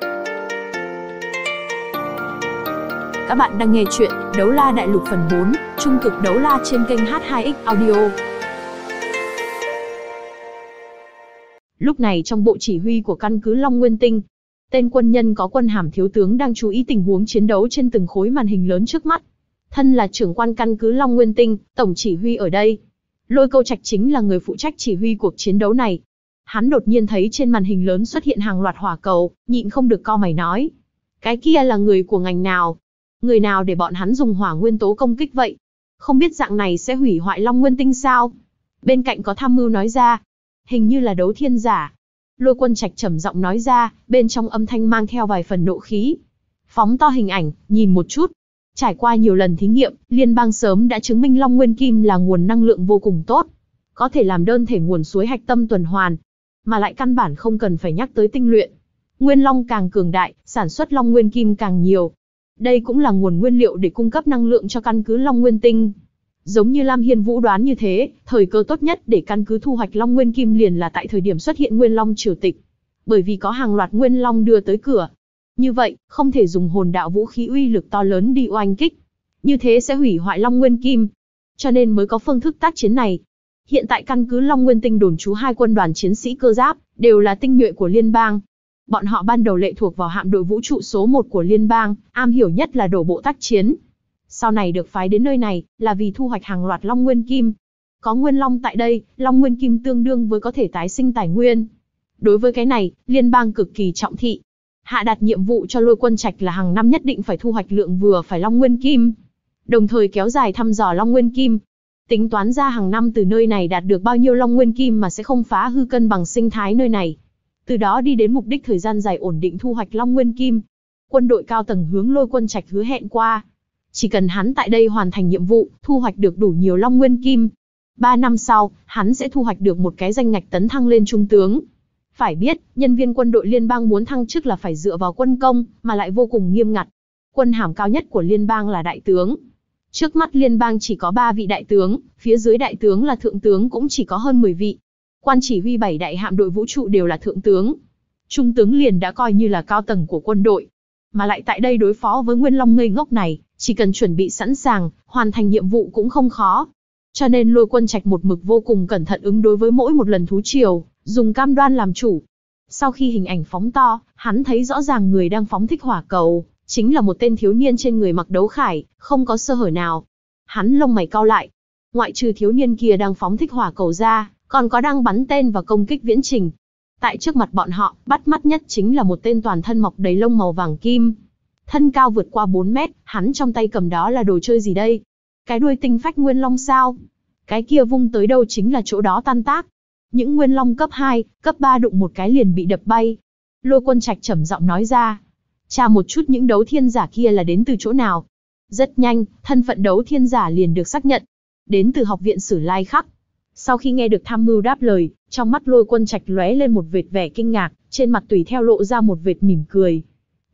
Các bạn đang nghe chuyện Đấu La Đại Lục phần 4, Trung cực đấu la trên kênh H2X Audio. Lúc này trong bộ chỉ huy của căn cứ Long Nguyên Tinh, tên quân nhân có quân hàm thiếu tướng đang chú ý tình huống chiến đấu trên từng khối màn hình lớn trước mắt. Thân là trưởng quan căn cứ Long Nguyên Tinh, tổng chỉ huy ở đây. Lôi Câu Trạch chính là người phụ trách chỉ huy cuộc chiến đấu này. Hắn đột nhiên thấy trên màn hình lớn xuất hiện hàng loạt hỏa cầu, nhịn không được cau mày nói. Cái kia là người của ngành nào? Người nào để bọn hắn dùng hỏa nguyên tố công kích vậy? Không biết dạng này sẽ hủy hoại Long Nguyên Tinh sao? Bên cạnh có tham mưu nói ra. Hình như là đấu thiên giả. Lôi Quân Trạch trầm giọng nói ra, bên trong âm thanh mang theo vài phần nộ khí. Phóng to hình ảnh, nhìn một chút. Trải qua nhiều lần thí nghiệm, liên bang sớm đã chứng minh Long Nguyên Kim là nguồn năng lượng vô cùng tốt. Có thể làm đơn thể nguồn suối hạch tâm tuần hoàn. Mà lại căn bản không cần phải nhắc tới tinh luyện. Nguyên Long càng cường đại, sản xuất Long Nguyên Kim càng nhiều. Đây cũng là nguồn nguyên liệu để cung cấp năng lượng cho căn cứ Long Nguyên Tinh. Giống như Lam Hiên Vũ đoán như thế, thời cơ tốt nhất để căn cứ thu hoạch Long Nguyên Kim liền là tại thời điểm xuất hiện Nguyên Long triều tịch. Bởi vì có hàng loạt Nguyên Long đưa tới cửa. Như vậy, không thể dùng hồn đạo vũ khí uy lực to lớn đi oanh kích. Như thế sẽ hủy hoại Long Nguyên Kim. Cho nên mới có phương thức tác chiến này. Hiện tại căn cứ Long Nguyên Tinh đồn trú 2 quân đoàn chiến sĩ cơ giáp, đều là tinh nhuệ của liên bang. Bọn họ ban đầu lệ thuộc vào hạm đội vũ trụ số 1 của liên bang, am hiểu nhất là đổ bộ tác chiến. Sau này được phái đến nơi này, là vì thu hoạch hàng loạt Long Nguyên Kim. Có Nguyên Long tại đây, Long Nguyên Kim tương đương với có thể tái sinh tài nguyên. Đối với cái này, liên bang cực kỳ trọng thị. Hạ đặt nhiệm vụ cho Lôi Quân Trạch là hàng năm nhất định phải thu hoạch lượng vừa phải Long Nguyên Kim. Đồng thời kéo dài thăm dò Long Nguyên Kim. Tính toán ra hàng năm từ nơi này đạt được bao nhiêu Long Nguyên Kim mà sẽ không phá hư cân bằng sinh thái nơi này. Từ đó đi đến mục đích thời gian dài ổn định thu hoạch Long Nguyên Kim. Quân đội cao tầng hướng Lôi Quân Trạch hứa hẹn qua. Chỉ cần hắn tại đây hoàn thành nhiệm vụ, thu hoạch được đủ nhiều Long Nguyên Kim. 3 năm sau, hắn sẽ thu hoạch được một cái danh ngạch tấn thăng lên trung tướng. Phải biết, nhân viên quân đội liên bang muốn thăng chức là phải dựa vào quân công, mà lại vô cùng nghiêm ngặt. Quân hàm cao nhất của liên bang là đại tướng. Trước mắt liên bang chỉ có 3 vị đại tướng, phía dưới đại tướng là thượng tướng cũng chỉ có hơn 10 vị. Quan chỉ huy 7 đại hạm đội vũ trụ đều là thượng tướng. Trung tướng liền đã coi như là cao tầng của quân đội. Mà lại tại đây đối phó với Nguyên Long ngây ngốc này, chỉ cần chuẩn bị sẵn sàng, hoàn thành nhiệm vụ cũng không khó. Cho nên Lôi Quân Trạch một mực vô cùng cẩn thận ứng đối với mỗi một lần thú triều, dùng cam đoan làm chủ. Sau khi hình ảnh phóng to, hắn thấy rõ ràng người đang phóng thích hỏa cầu, chính là một tên thiếu niên trên người mặc đấu khải, không có sơ hở nào. Hắn lông mày cau lại. Ngoại trừ thiếu niên kia đang phóng thích hỏa cầu ra, còn có đang bắn tên và công kích viễn trình. Tại trước mặt bọn họ, bắt mắt nhất chính là một tên toàn thân mọc đầy lông màu vàng kim. Thân cao vượt qua 4 mét, hắn trong tay cầm đó là đồ chơi gì đây? Cái đuôi tinh phách Nguyên Long sao? Cái kia vung tới đâu chính là chỗ đó tan tác. Những Nguyên Long cấp 2, cấp 3 đụng một cái liền bị đập bay. Lôi Quân Trạch trầm giọng nói ra. Tra một chút những đấu thiên giả kia là đến từ chỗ nào. Rất nhanh, thân phận đấu thiên giả liền được xác nhận. Đến từ học viện Sử Lai Khắc. Sau khi nghe được tham mưu đáp lời, trong mắt Lôi Quân Trạch lóe lên một vệt vẻ kinh ngạc, trên mặt tùy theo lộ ra một vệt mỉm cười.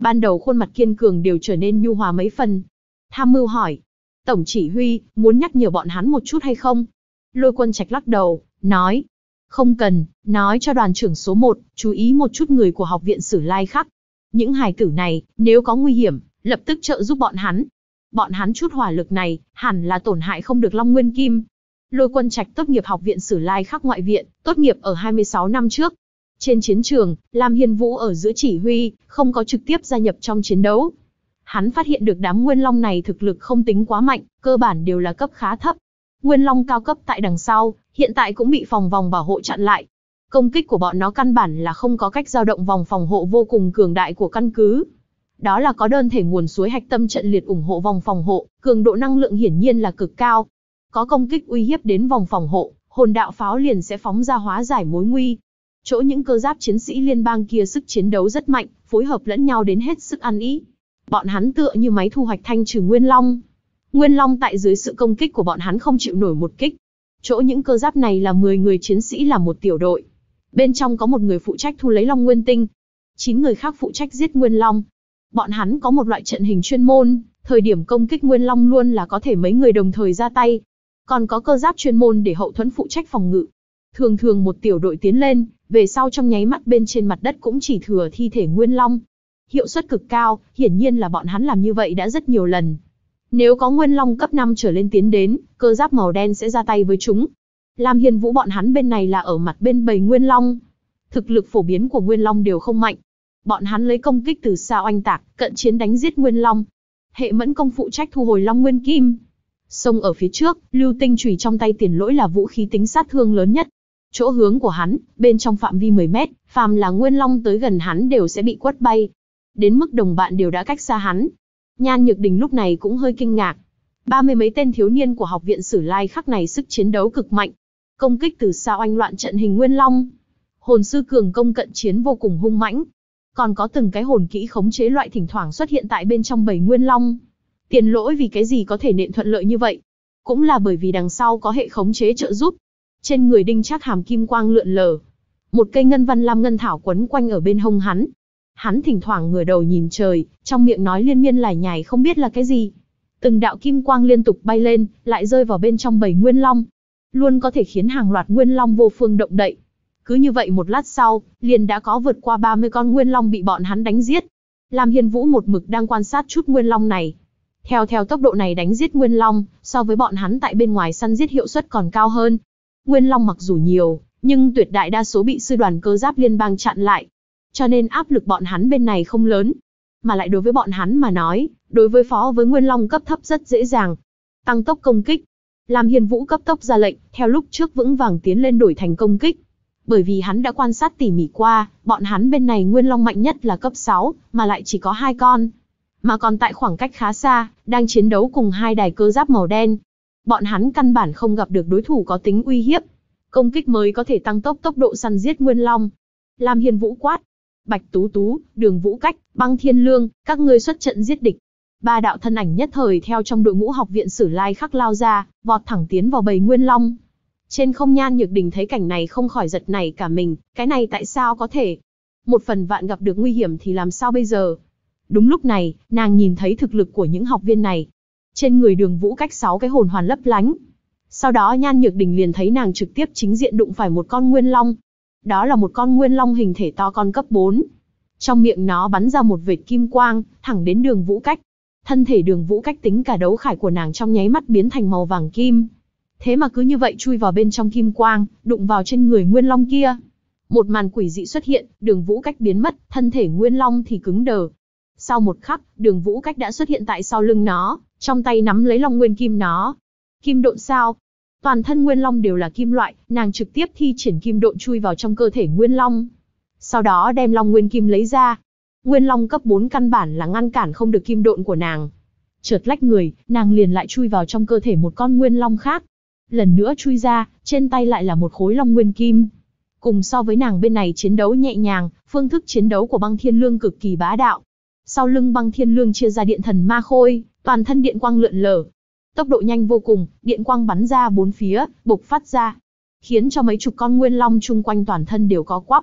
Ban đầu khuôn mặt kiên cường đều trở nên nhu hòa mấy phần. Tham mưu hỏi, tổng chỉ huy, muốn nhắc nhở bọn hắn một chút hay không? Lôi Quân Trạch lắc đầu, nói, không cần, nói cho đoàn trưởng số 1, chú ý một chút người của học viện Sử Lai Khắc. Những hài tử này, nếu có nguy hiểm, lập tức trợ giúp bọn hắn. Bọn hắn chút hỏa lực này, hẳn là tổn hại không được Long Nguyên Kim. Lôi Quân Trạch tốt nghiệp học viện Sử Lai Khắc ngoại viện, tốt nghiệp ở 26 năm trước. Trên chiến trường, Lam Hiên Vũ ở giữa chỉ huy, không có trực tiếp gia nhập trong chiến đấu. Hắn phát hiện được đám Nguyên Long này thực lực không tính quá mạnh, cơ bản đều là cấp khá thấp. Nguyên Long cao cấp tại đằng sau, hiện tại cũng bị phòng vòng bảo hộ chặn lại. Công kích của bọn nó căn bản là không có cách dao động vòng phòng hộ vô cùng cường đại của căn cứ. Đó là có đơn thể nguồn suối hạch tâm trận liệt ủng hộ vòng phòng hộ, cường độ năng lượng hiển nhiên là cực cao. Có công kích uy hiếp đến vòng phòng hộ, hồn đạo pháo liền sẽ phóng ra hóa giải mối nguy. Chỗ những cơ giáp chiến sĩ liên bang kia sức chiến đấu rất mạnh, phối hợp lẫn nhau đến hết sức ăn ý. Bọn hắn tựa như máy thu hoạch thanh trừ Nguyên Long. Nguyên Long tại dưới sự công kích của bọn hắn không chịu nổi một kích. Chỗ những cơ giáp này là 10 người chiến sĩ làm một tiểu đội. Bên trong có một người phụ trách thu lấy Long Nguyên Tinh. 9 người khác phụ trách giết Nguyên Long. Bọn hắn có một loại trận hình chuyên môn, thời điểm công kích Nguyên Long luôn là có thể mấy người đồng thời ra tay. Còn có cơ giáp chuyên môn để hậu thuẫn phụ trách phòng ngự. Thường thường một tiểu đội tiến lên, về sau trong nháy mắt bên trên mặt đất cũng chỉ thừa thi thể Nguyên Long. Hiệu suất cực cao, hiển nhiên là bọn hắn làm như vậy đã rất nhiều lần. Nếu có Nguyên Long cấp 5 trở lên tiến đến, cơ giáp màu đen sẽ ra tay với chúng. Lam Hiên Vũ bọn hắn bên này là ở mặt bên bầy Nguyên Long. Thực lực phổ biến của Nguyên Long đều không mạnh. Bọn hắn lấy công kích từ xa oanh tạc, cận chiến đánh giết Nguyên Long. Hệ mẫn công phụ trách thu hồi Long Nguyên Kim. Xông ở phía trước, lưu tinh chùy trong tay Tiền Lỗi là vũ khí tính sát thương lớn nhất. Chỗ hướng của hắn, bên trong phạm vi 10 mét, phàm là Nguyên Long tới gần hắn đều sẽ bị quất bay. Đến mức đồng bạn đều đã cách xa hắn. Nhan Nhược Đình lúc này cũng hơi kinh ngạc. 30 mấy tên thiếu niên của học viện Sử Lai Khắc này sức chiến đấu cực mạnh. Công kích từ xa oanh loạn trận hình Nguyên Long. Hồn sư cường công cận chiến vô cùng hung mãnh. Còn có từng cái hồn kỹ khống chế loại thỉnh thoảng xuất hiện tại bên trong bầy Nguyên Long. Tiền Lỗi vì cái gì có thể nện thuận lợi như vậy? Cũng là bởi vì đằng sau có hệ khống chế trợ giúp. Trên người Đinh Trác hàm kim quang lượn lờ. Một cây ngân văn lam ngân thảo quấn quanh ở bên hông hắn. Hắn thỉnh thoảng ngửa đầu nhìn trời, trong miệng nói liên miên lải nhải không biết là cái gì. Từng đạo kim quang liên tục bay lên, lại rơi vào bên trong bầy Nguyên Long. Luôn có thể khiến hàng loạt Nguyên Long vô phương động đậy. Cứ như vậy một lát sau, liền đã có vượt qua 30 con Nguyên Long bị bọn hắn đánh giết. Lam Hiên Vũ một mực đang quan sát chút Nguyên Long này. Theo tốc độ này đánh giết Nguyên Long, so với bọn hắn tại bên ngoài săn giết hiệu suất còn cao hơn. Nguyên Long mặc dù nhiều, nhưng tuyệt đại đa số bị sư đoàn cơ giáp liên bang chặn lại. Cho nên áp lực bọn hắn bên này không lớn. Mà lại đối với bọn hắn mà nói, đối với phó với Nguyên Long cấp thấp rất dễ dàng. Tăng tốc công kích. Lam Hiên Vũ cấp tốc ra lệnh, theo lúc trước vững vàng tiến lên đổi thành công kích. Bởi vì hắn đã quan sát tỉ mỉ qua, bọn hắn bên này Nguyên Long mạnh nhất là cấp 6, mà lại chỉ có 2 con. Mà còn tại khoảng cách khá xa, đang chiến đấu cùng 2 đài cơ giáp màu đen. Bọn hắn căn bản không gặp được đối thủ có tính uy hiếp. Công kích mới có thể tăng tốc độ săn giết Nguyên Long. Lam Hiên Vũ quát. Bạch Tú Tú, Đường Vũ Cách, Băng Thiên Lương, các ngươi xuất trận giết địch. 3 đạo thân ảnh nhất thời theo trong đội ngũ học viện Sử Lai Khắc lao ra, vọt thẳng tiến vào bầy Nguyên Long. Trên không Nhan Nhược Đình thấy cảnh này không khỏi giật nảy cả mình, cái này tại sao có thể? Một phần vạn gặp được nguy hiểm thì làm sao bây giờ? Đúng lúc này, nàng nhìn thấy thực lực của những học viên này. Trên người Đường Vũ Cách 6 cái hồn hoàn lấp lánh. Sau đó Nhan Nhược Đình liền thấy nàng trực tiếp chính diện đụng phải một con Nguyên Long. Đó là một con Nguyên Long hình thể to con cấp 4. Trong miệng nó bắn ra một vệt kim quang, thẳng đến Đường Vũ Cách. Thân thể Đường Vũ Cách tính cả đấu khải của nàng trong nháy mắt biến thành màu vàng kim. Thế mà cứ như vậy chui vào bên trong kim quang, đụng vào trên người Nguyên Long kia. Một màn quỷ dị xuất hiện, Đường Vũ Cách biến mất, thân thể Nguyên Long thì cứng đờ. Sau một khắc, Đường Vũ Cách đã xuất hiện tại sau lưng nó, trong tay nắm lấy Long Nguyên Kim nó. Kim độn sao? Toàn thân Nguyên Long đều là kim loại, nàng trực tiếp thi triển kim độn chui vào trong cơ thể Nguyên Long. Sau đó đem Long Nguyên Kim lấy ra. Nguyên Long cấp 4 căn bản là ngăn cản không được kim độn của nàng. Chợt lách người, nàng liền lại chui vào trong cơ thể một con Nguyên Long khác. Lần nữa chui ra, trên tay lại là một khối Long Nguyên Kim. Cùng so với nàng bên này chiến đấu nhẹ nhàng, phương thức chiến đấu của Băng Thiên Lương cực kỳ bá đạo. Sau lưng Băng Thiên Lương chia ra điện thần ma khôi, toàn thân điện quang lượn lờ. Tốc độ nhanh vô cùng, điện quang bắn ra bốn phía, bộc phát ra, khiến cho mấy chục con Nguyên Long chung quanh toàn thân đều có quắp.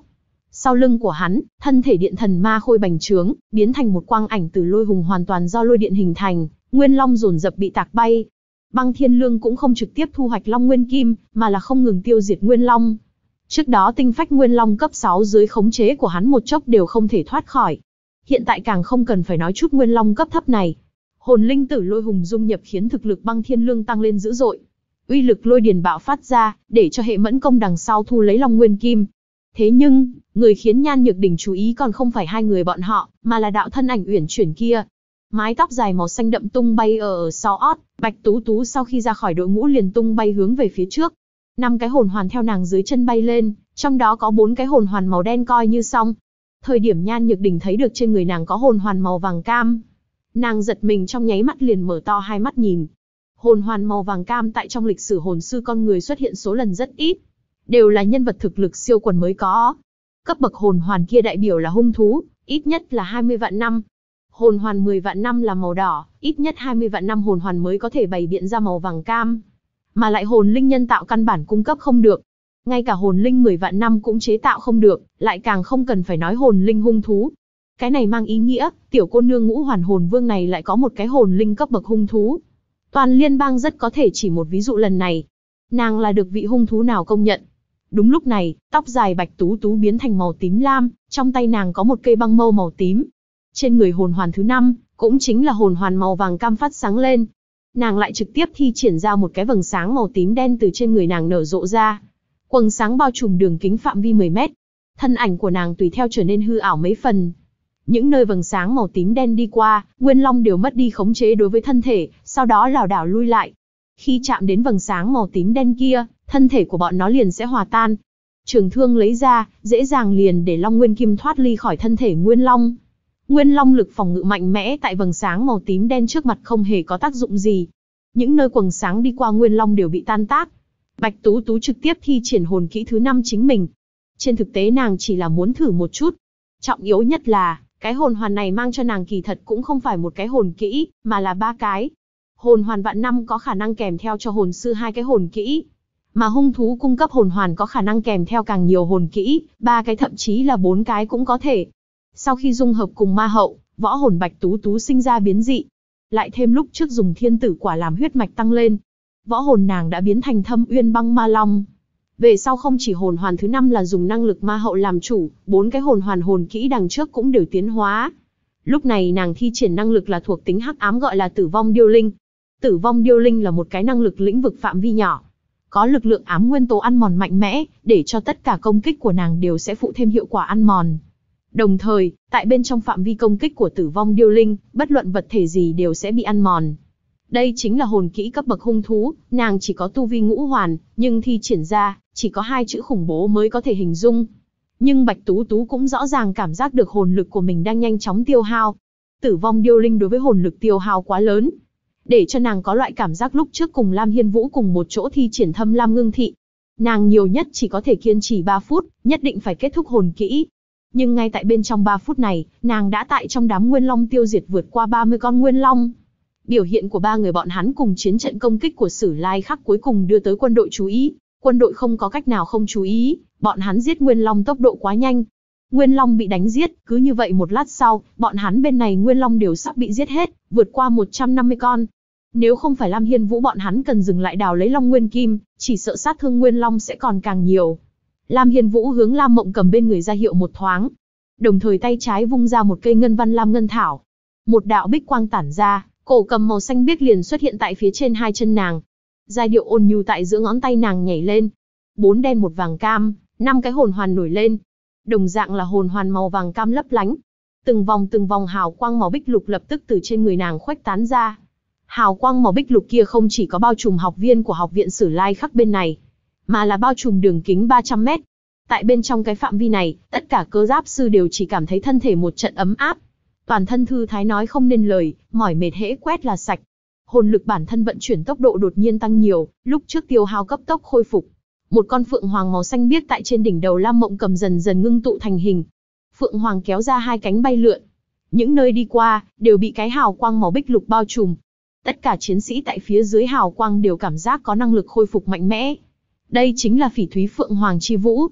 Sau lưng của hắn, thân thể điện thần ma khôi bành trướng, biến thành một quang ảnh từ lôi hùng hoàn toàn do lôi điện hình thành, Nguyên Long dồn dập bị tạc bay. Băng Thiên Lương cũng không trực tiếp thu hoạch Long Nguyên Kim, mà là không ngừng tiêu diệt Nguyên Long. Trước đó tinh phách Nguyên Long cấp 6 dưới khống chế của hắn một chốc đều không thể thoát khỏi. Hiện tại càng không cần phải nói chút Nguyên Long cấp thấp này. Hồn linh tử lôi hùng dung nhập khiến thực lực Băng Thiên Lương tăng lên dữ dội. Uy lực lôi điền bạo phát ra, để cho hệ mẫn công đằng sau thu lấy Long Nguyên Kim. Thế nhưng, người khiến Nhan Nhược Đình chú ý còn không phải hai người bọn họ, mà là đạo thân ảnh uyển chuyển kia. Mái tóc dài màu xanh đậm tung bay ở sau ót, Bạch Tú Tú sau khi ra khỏi đội ngũ liền tung bay hướng về phía trước. 5 cái hồn hoàn theo nàng dưới chân bay lên, trong đó có 4 cái hồn hoàn màu đen coi như xong. Thời điểm Nhan Nhược Đình thấy được trên người nàng có hồn hoàn màu vàng cam, nàng giật mình trong nháy mắt liền mở to hai mắt nhìn. Hồn hoàn màu vàng cam tại trong lịch sử hồn sư con người xuất hiện số lần rất ít, đều là nhân vật thực lực siêu quần mới có. Cấp bậc hồn hoàn kia đại biểu là hung thú, ít nhất là 20 vạn năm. Hồn hoàn 10 vạn năm là màu đỏ, ít nhất 20 vạn năm hồn hoàn mới có thể bày biện ra màu vàng cam. Mà lại hồn linh nhân tạo căn bản cung cấp không được. Ngay cả hồn linh 10 vạn năm cũng chế tạo không được, lại càng không cần phải nói hồn linh hung thú. Cái này mang ý nghĩa, tiểu cô nương ngũ hoàn hồn vương này lại có một cái hồn linh cấp bậc hung thú. Toàn liên bang rất có thể chỉ một ví dụ lần này. Nàng là được vị hung thú nào công nhận. Đúng lúc này, tóc dài Bạch Tú Tú biến thành màu tím lam, trong tay nàng có một cây băng mâu màu tím. Trên người hồn hoàn thứ 5, cũng chính là hồn hoàn màu vàng cam phát sáng lên. Nàng lại trực tiếp thi triển ra một cái vầng sáng màu tím đen từ trên người nàng nở rộ ra. Quầng sáng bao trùm đường kính phạm vi 10 mét. Thân ảnh của nàng tùy theo trở nên hư ảo mấy phần. Những nơi vầng sáng màu tím đen đi qua, Nguyên Long đều mất đi khống chế đối với thân thể, sau đó lảo đảo lui lại. Khi chạm đến vầng sáng màu tím đen kia, thân thể của bọn nó liền sẽ hòa tan. Trường thương lấy ra, dễ dàng liền để Long Nguyên Kim thoát ly khỏi thân thể Nguyên Long. Nguyên Long lực phòng ngự mạnh mẽ tại vầng sáng màu tím đen trước mặt không hề có tác dụng gì. Những nơi quầng sáng đi qua Nguyên Long đều bị tan tác. Bạch Tú Tú trực tiếp thi triển hồn kỹ thứ 5 chính mình. Trên thực tế nàng chỉ là muốn thử một chút. Trọng yếu nhất là, cái hồn hoàn này mang cho nàng kỳ thật cũng không phải một cái hồn kỹ, mà là 3 cái. Hồn hoàn vạn năm có khả năng kèm theo cho hồn sư 2 cái hồn kỹ. Mà hung thú cung cấp hồn hoàn có khả năng kèm theo càng nhiều hồn kỹ, 3 cái thậm chí là 4 cái cũng có thể. Sau khi dung hợp cùng ma hậu, võ hồn Bạch Tú Tú sinh ra biến dị. Lại thêm lúc trước dùng thiên tử quả làm huyết mạch tăng lên. Võ hồn nàng đã biến thành Thâm Uyên Băng Ma Long. Về sau không chỉ hồn hoàn thứ 5 là dùng năng lực ma hậu làm chủ, 4 cái hồn hoàn hồn kỹ đằng trước cũng đều tiến hóa. Lúc này nàng thi triển năng lực là thuộc tính hắc ám gọi là Tử Vong Điêu Linh. Tử Vong Điêu Linh là một cái năng lực lĩnh vực phạm vi nhỏ. Có lực lượng ám nguyên tố ăn mòn mạnh mẽ, để cho tất cả công kích của nàng đều sẽ phụ thêm hiệu quả ăn mòn. Đồng thời, tại bên trong phạm vi công kích của Tử Vong Điêu Linh, bất luận vật thể gì đều sẽ bị ăn mòn. Đây chính là hồn kỹ cấp bậc hung thú, nàng chỉ có tu vi ngũ hoàn, nhưng thi triển ra, chỉ có 2 chữ khủng bố mới có thể hình dung. Nhưng Bạch Tú Tú cũng rõ ràng cảm giác được hồn lực của mình đang nhanh chóng tiêu hao. Tử Vong Điêu Linh đối với hồn lực tiêu hao quá lớn, để cho nàng có loại cảm giác lúc trước cùng Lam Hiên Vũ cùng một chỗ thi triển Thâm Lam Ngưng Thị. Nàng nhiều nhất chỉ có thể kiên trì 3 phút, nhất định phải kết thúc hồn kỹ. Nhưng ngay tại bên trong 3 phút này, nàng đã tại trong đám Nguyên Long tiêu diệt vượt qua 30 con Nguyên Long. Biểu hiện của 3 người bọn hắn cùng chiến trận công kích của Sử Lai Khắc cuối cùng đưa tới quân đội chú ý. Quân đội không có cách nào không chú ý, bọn hắn giết Nguyên Long tốc độ quá nhanh. Nguyên Long bị đánh giết, cứ như vậy một lát sau, bọn hắn bên này Nguyên Long đều sắp bị giết hết, vượt qua 150 con. Nếu không phải Lam Hiên Vũ bọn hắn cần dừng lại đào lấy Long Nguyên Kim, chỉ sợ sát thương Nguyên Long sẽ còn càng nhiều. Lam Hiên Vũ hướng Lam Mộng Cầm bên người ra hiệu một thoáng, đồng thời tay trái vung ra một cây ngân văn lam ngân thảo. Một đạo bích quang tản ra, cổ cầm màu xanh biếc liền xuất hiện tại phía trên 2 chân nàng. Giai điệu ôn nhu tại giữa ngón tay nàng nhảy lên. 4 đen 1 vàng cam, 5 cái hồn hoàn nổi lên. Đồng dạng là hồn hoàn màu vàng cam lấp lánh. Từng vòng hào quang màu bích lục lập tức từ trên người nàng khuếch tán ra. Hào quang màu bích lục kia không chỉ có bao trùm học viên của học viện Sử Lai Khắc bên này, mà là bao trùm đường kính 300 mét. Tại bên trong cái phạm vi này, tất cả cơ giáp sư đều chỉ cảm thấy thân thể một trận ấm áp. Toàn thân thư thái nói không nên lời, mỏi mệt hễ quét là sạch. Hồn lực bản thân vận chuyển tốc độ đột nhiên tăng nhiều, lúc trước tiêu hao cấp tốc khôi phục. Một con phượng hoàng màu xanh biếc tại trên đỉnh đầu Lam Mộng Cầm dần dần ngưng tụ thành hình. Phượng hoàng kéo ra 2 cánh bay lượn. Những nơi đi qua, đều bị cái hào quang màu bích lục bao trùm. Tất cả chiến sĩ tại phía dưới hào quang đều cảm giác có năng lực khôi phục mạnh mẽ. Đây chính là Phỉ Thúy Phượng Hoàng Chi Vũ.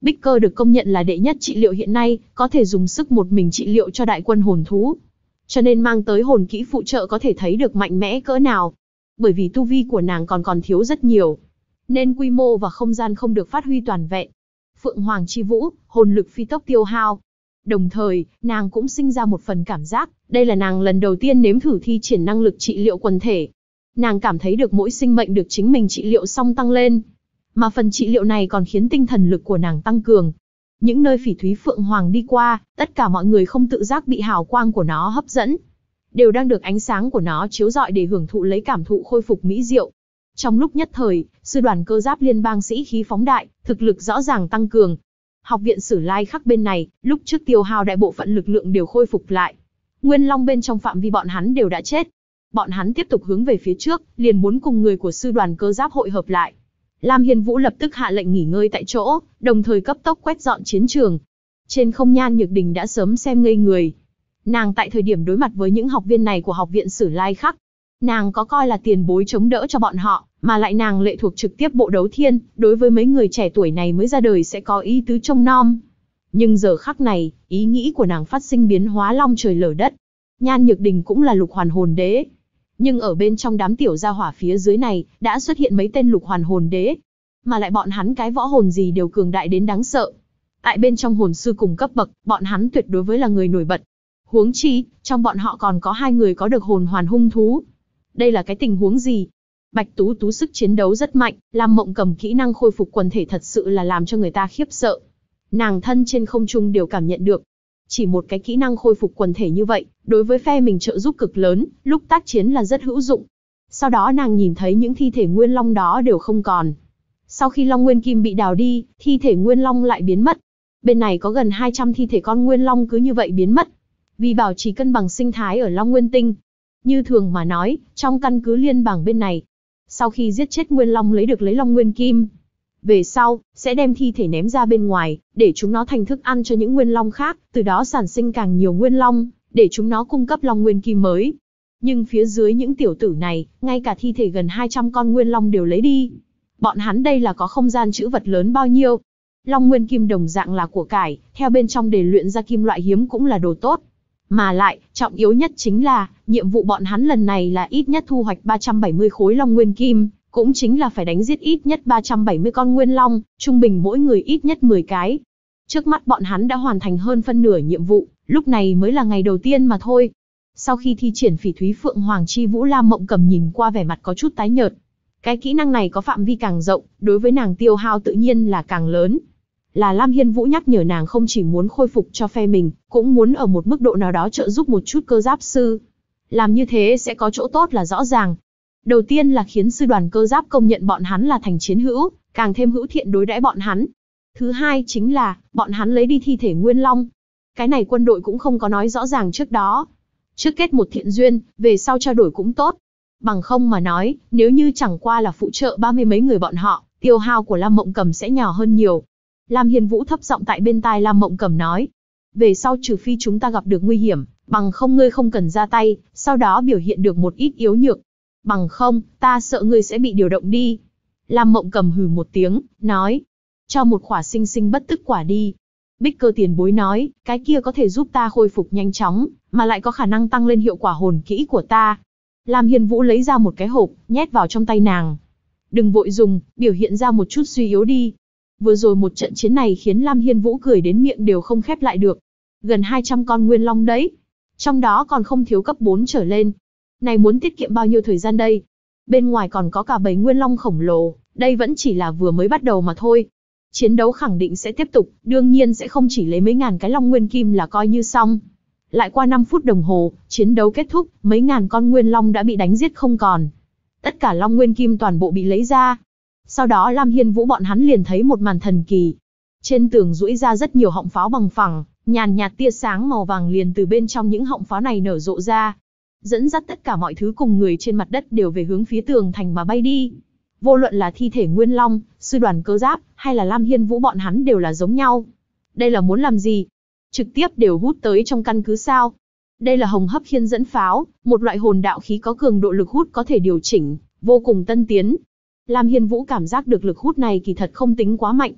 Bích Cơ được công nhận là đệ nhất trị liệu hiện nay, có thể dùng sức một mình trị liệu cho đại quân hồn thú. Cho nên mang tới hồn kỹ phụ trợ có thể thấy được mạnh mẽ cỡ nào. Bởi vì tu vi của nàng còn thiếu rất nhiều, nên quy mô và không gian không được phát huy toàn vẹn. Phượng Hoàng chi vũ, hồn lực phi tốc tiêu hao. Đồng thời, nàng cũng sinh ra một phần cảm giác, đây là nàng lần đầu tiên nếm thử thi triển năng lực trị liệu quần thể. Nàng cảm thấy được mỗi sinh mệnh được chính mình trị liệu xong tăng lên. Mà phần trị liệu này còn khiến tinh thần lực của nàng tăng cường. Những nơi Phỉ Thúy Phượng Hoàng đi qua, tất cả mọi người không tự giác bị hào quang của nó hấp dẫn, đều đang được ánh sáng của nó chiếu rọi để hưởng thụ lấy cảm thụ khôi phục mỹ diệu. Trong lúc nhất thời, sư đoàn cơ giáp liên bang sĩ khí phóng đại, thực lực rõ ràng tăng cường. Học viện Sử Lai Khắc bên này, lúc trước tiêu hao đại bộ phận lực lượng đều khôi phục lại. Nguyên Long bên trong phạm vi bọn hắn đều đã chết. Bọn hắn tiếp tục hướng về phía trước, liền muốn cùng người của sư đoàn cơ giáp hội hợp lại. Lam Hiên Vũ lập tức hạ lệnh nghỉ ngơi tại chỗ, đồng thời cấp tốc quét dọn chiến trường. Trên không Nhan Nhược Đình đã sớm xem ngây người. Nàng tại thời điểm đối mặt với những học viên này của học viện Sử Lai Khắc, nàng có coi là tiền bối chống đỡ cho bọn họ, mà lại nàng lệ thuộc trực tiếp bộ đấu thiên, đối với mấy người trẻ tuổi này mới ra đời sẽ có ý tứ trông nom. Nhưng giờ khắc này, ý nghĩ của nàng phát sinh biến hóa long trời lở đất. Nhan Nhược Đình cũng là lục hoàn hồn đế. Nhưng ở bên trong đám tiểu gia hỏa phía dưới này, đã xuất hiện mấy tên lục hoàn hồn đế. Mà lại bọn hắn cái võ hồn gì đều cường đại đến đáng sợ. Tại bên trong hồn sư cùng cấp bậc, bọn hắn tuyệt đối với là người nổi bật. Huống chi, trong bọn họ còn có 2 người có được hồn hoàn hung thú. Đây là cái tình huống gì? Bạch Tú Tú sức chiến đấu rất mạnh, Lam Mộng Cầm kỹ năng khôi phục quần thể thật sự là làm cho người ta khiếp sợ. Nàng thân trên không trung đều cảm nhận được. Chỉ một cái kỹ năng khôi phục quần thể như vậy, đối với phe mình trợ giúp cực lớn, lúc tác chiến là rất hữu dụng. Sau đó nàng nhìn thấy những thi thể nguyên long đó đều không còn. Sau khi Long Nguyên Kim bị đào đi, thi thể nguyên long lại biến mất. Bên này có gần 200 thi thể con nguyên long cứ như vậy biến mất. Vì bảo trì cân bằng sinh thái ở Long Nguyên Tinh. Như thường mà nói, trong căn cứ liên bang bên này, sau khi giết chết nguyên long lấy Long Nguyên Kim, về sau, sẽ đem thi thể ném ra bên ngoài, để chúng nó thành thức ăn cho những nguyên long khác, từ đó sản sinh càng nhiều nguyên long, để chúng nó cung cấp Long Nguyên Kim mới. Nhưng phía dưới những tiểu tử này, ngay cả thi thể gần 200 con nguyên long đều lấy đi. Bọn hắn đây là có không gian trữ vật lớn bao nhiêu. Long Nguyên Kim đồng dạng là của cải, theo bên trong để luyện ra kim loại hiếm cũng là đồ tốt. Mà lại, trọng yếu nhất chính là, nhiệm vụ bọn hắn lần này là ít nhất thu hoạch 370 khối Long Nguyên Kim, cũng chính là phải đánh giết ít nhất 370 con nguyên long, trung bình mỗi người ít nhất 10 cái. Trước mắt bọn hắn đã hoàn thành hơn phân nửa nhiệm vụ, lúc này mới là ngày đầu tiên mà thôi. Sau khi thi triển Phỉ Thúy Phượng Hoàng chi vũ, Lam Mộng Cầm nhìn qua vẻ mặt có chút tái nhợt. Cái kỹ năng này có phạm vi càng rộng, đối với nàng tiêu hao tự nhiên là càng lớn. Là Lam Hiên Vũ nhắc nhở nàng không chỉ muốn khôi phục cho phe mình, cũng muốn ở một mức độ nào đó trợ giúp một chút cơ giáp sư. Làm như thế sẽ có chỗ tốt là rõ ràng. Đầu tiên là khiến sư đoàn cơ giáp công nhận bọn hắn là thành chiến hữu, càng thêm hữu thiện đối đãi bọn hắn. Thứ hai chính là, bọn hắn lấy đi thi thể nguyên long. Cái này quân đội cũng không có nói rõ ràng trước đó. Trước kết một thiện duyên, về sau trao đổi cũng tốt. Bằng không mà nói, nếu như chẳng qua là phụ trợ 30 mấy người bọn họ, tiêu hao của Lam Mộng Cầm sẽ nhỏ hơn nhiều. Lam Hiên Vũ thấp giọng tại bên tai Lam Mộng Cầm nói. Về sau trừ phi chúng ta gặp được nguy hiểm, bằng không ngươi không cần ra tay, sau đó biểu hiện được một ít yếu nhược. Bằng không, ta sợ ngươi sẽ bị điều động đi. Lam Mộng Cầm hừ một tiếng, nói. Cho một khỏa sinh sinh bất tức quả đi. Bích Cơ tiền bối nói, cái kia có thể giúp ta khôi phục nhanh chóng, mà lại có khả năng tăng lên hiệu quả hồn kỹ của ta. Lam Hiên Vũ lấy ra một cái hộp, nhét vào trong tay nàng. Đừng vội dùng, biểu hiện ra một chút suy yếu đi. Vừa rồi một trận chiến này khiến Lam Hiên Vũ cười đến miệng đều không khép lại được. Gần 200 con nguyên long đấy. Trong đó còn không thiếu cấp 4 trở lên. Này muốn tiết kiệm bao nhiêu thời gian đây? Bên ngoài còn có cả bầy nguyên long khổng lồ, đây vẫn chỉ là vừa mới bắt đầu mà thôi. Chiến đấu khẳng định sẽ tiếp tục, đương nhiên sẽ không chỉ lấy mấy ngàn cái Long Nguyên Kim là coi như xong. Lại qua 5 phút đồng hồ, chiến đấu kết thúc, mấy ngàn con nguyên long đã bị đánh giết không còn. Tất cả Long Nguyên Kim toàn bộ bị lấy ra. Sau đó Lam Hiên Vũ bọn hắn liền thấy một màn thần kỳ. Trên tường duỗi ra rất nhiều họng pháo bằng phẳng, nhàn nhạt tia sáng màu vàng liền từ bên trong những họng pháo này nở rộ ra. Dẫn dắt tất cả mọi thứ cùng người trên mặt đất đều về hướng phía tường thành mà bay đi. Vô luận là thi thể nguyên long, sư đoàn cơ giáp, hay là Lam Hiên Vũ bọn hắn đều là giống nhau. Đây là muốn làm gì? Trực tiếp đều hút tới trong căn cứ sao? Đây là Hồng Hấp Khiên dẫn pháo, một loại hồn đạo khí có cường độ lực hút có thể điều chỉnh, vô cùng tân tiến. Lam Hiên Vũ cảm giác được lực hút này kỳ thật không tính quá mạnh.